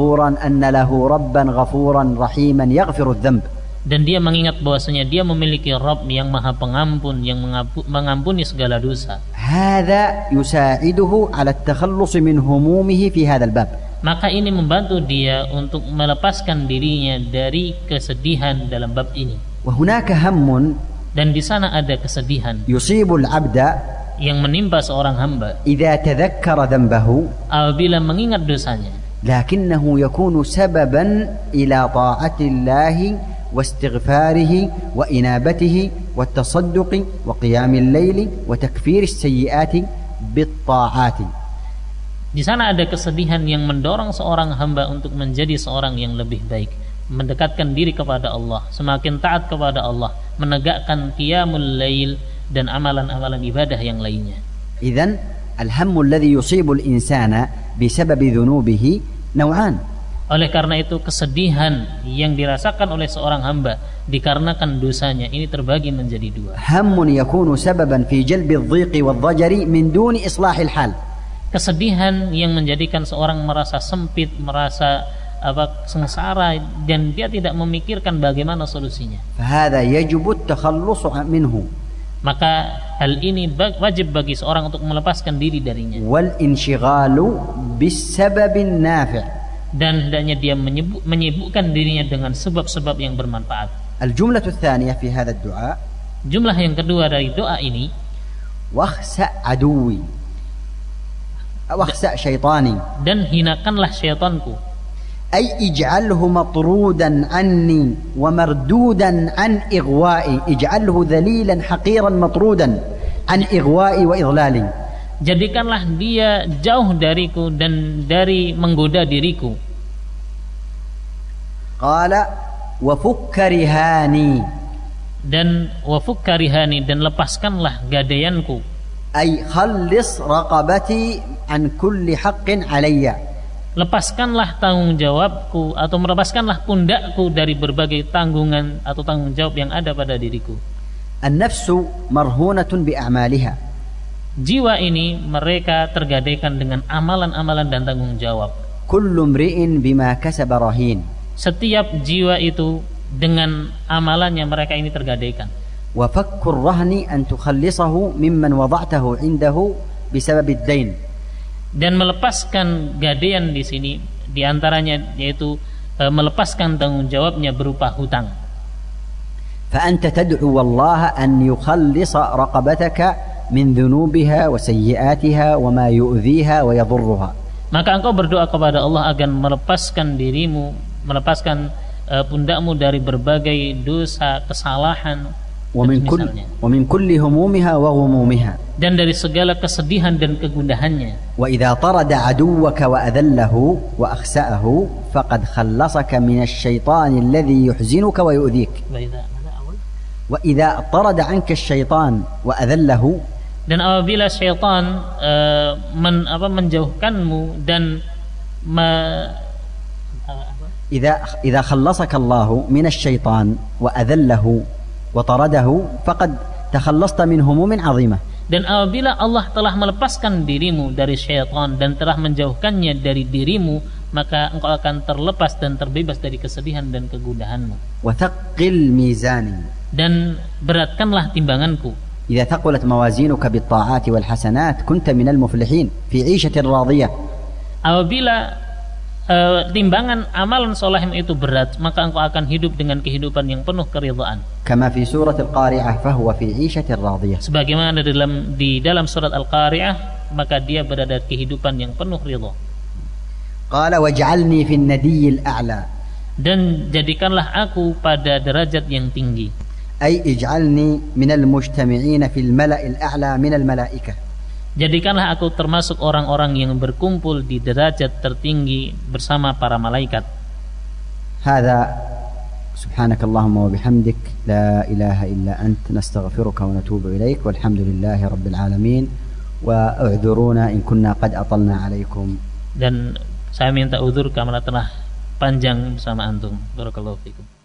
غفورا رحيما يغفر الذنب. dan dia mengingat bahwasanya dia memiliki Rabb yang Maha Pengampun, yang mengampuni segala dosa. هذا يساعده على التخلص من همومه في هذا الباب. Maka ini membantu dia untuk melepaskan dirinya dari kesedihan dalam bab ini. وهناك هم Dan di sana ada kesedihan يصيب العبد yang menimpa seorang hamba إذا تذكر ذنبه, apabila mengingat dosanya, لكنه يكون سببا إلى طاعة الله واستغفاره وإنابته والتصدق وقيام الليل وتكفير السيئات بالطاعات. di sana ada kesedihan yang mendorong seorang hamba untuk menjadi seorang yang lebih baik, mendekatkan diri kepada Allah, semakin taat kepada Allah, menegakkan qiyamul lail dan amalan-amalan ibadah yang lainnya. إذن الهم الذي يصيب الإنسان بسبب ذنوبه نوعان. Oleh karena itu kesedihan yang dirasakan oleh seorang hamba dikarenakan dosanya ini terbagi menjadi dua. هم يكون سببا في جلب الضيق والضجر من دون إصلاح الحال. Kesedihan yang menjadikan seorang merasa sempit, merasa sengsara, dan dia tidak memikirkan bagaimana solusinya. فهذا يجب التخلص منه. Maka hal ini wajib bagi seorang untuk melepaskan diri darinya. والانشغال بالسبب النافع. Dan hendaknya dia menyibukkan dirinya dengan sebab-sebab yang bermanfaat. الجملة الثانية في هذا الدعاء, Jumlah yang kedua dari doa ini, واخسأ عدوي واخسأ شيطاني, dan hinakanlah syaitanku, أي اجعله مطرودا عني ومردودا عن إغوائي, اجعله ذليلا حقيرا مطرودا عن إغوائي وإضلالي. jadikanlah dia jauh dariku dan dari menggoda diriku. Qala wa fukka rihani, dan wafukka rihani, dan lepaskanlah gadaianku. ay khallis raqabati an kulli haqqin alayya, lepaskanlah tanggung jawabku atau melepaskanlah pundakku dari berbagai tanggungan atau tanggung jawab yang ada pada diriku. النفس مرهونة بأعمالها. Jiwa ini mereka tergadaikan dengan amalan-amalan dan tanggung jawab. كل امرئ بما كسب رهين. Setiap jiwa itu dengan amalannya mereka ini tergadaikan. وفك الرهن أن تخلصه ممن وضعته عنده بسبب الدين. Dan melepaskan gadaian di sini diantaranya yaitu melepaskan tanggung jawabnya berupa hutang. فأنت تدعو الله أن يخلص رقبتك من ذنوبها وسيئاتها وما يؤذيها ويضرها. Maka engkau berdoa kepada Allah agar melepaskan dirimu, melepaskan pundakmu dari berbagai dosa, kesalahan, ومن كل همومها وغمومها. Dan dari segala kesedihan dan kegundahannya. وإذا طرد عدوك وأذله وأخسأه فقد خلصك من الشيطان الذي يحزنك ويؤذيك. وإذا طرد عنك الشيطان وأذله. Dan apabila syaitan menjauhkanmu dan إذا خلصك الله من الشيطان وأذله وطرده فقد تخلصت من هموم عظيمة. Dan apabila Allah telah melepaskan dirimu dari syaitan dan telah menjauhkannya dari dirimu, maka engkau akan terlepas dan terbebas dari kesedihan dan kegundahanmu. وثقل ميزاني. Dan beratkanlah timbanganku. إذا ثقلت موازينك بالطاعات والحسنات كنت من المفلحين في عيشة راضية. Apabila timbangan amalan solehmu itu berat, maka engkau akan hidup dengan kehidupan yang penuh keridhaan. كما في سورة القارعة فهو في عيشة راضية. Sebagaimana di dalam surat Al-Qari'ah, maka dia berada di kehidupan yang penuh ridha. قال واجعلني في الندي الأعلى. Dan jadikanlah aku pada derajat yang tinggi. أي اجعلني من المجتمعين في الملأ الأعلى من الملائكة. Jadikanlah aku termasuk orang-orang yang berkumpul di derajat tertinggi bersama para malaikat. هذا سبحانك اللهم وبحمدك لا إله إلا أنت نستغفرك ونتوب إليك والحمد لله رب العالمين وأعذرونا إن كنا قد أطلنا عليكم. Dan saya minta uzur karena telah panjang bersama antum. Barakallahu fikum.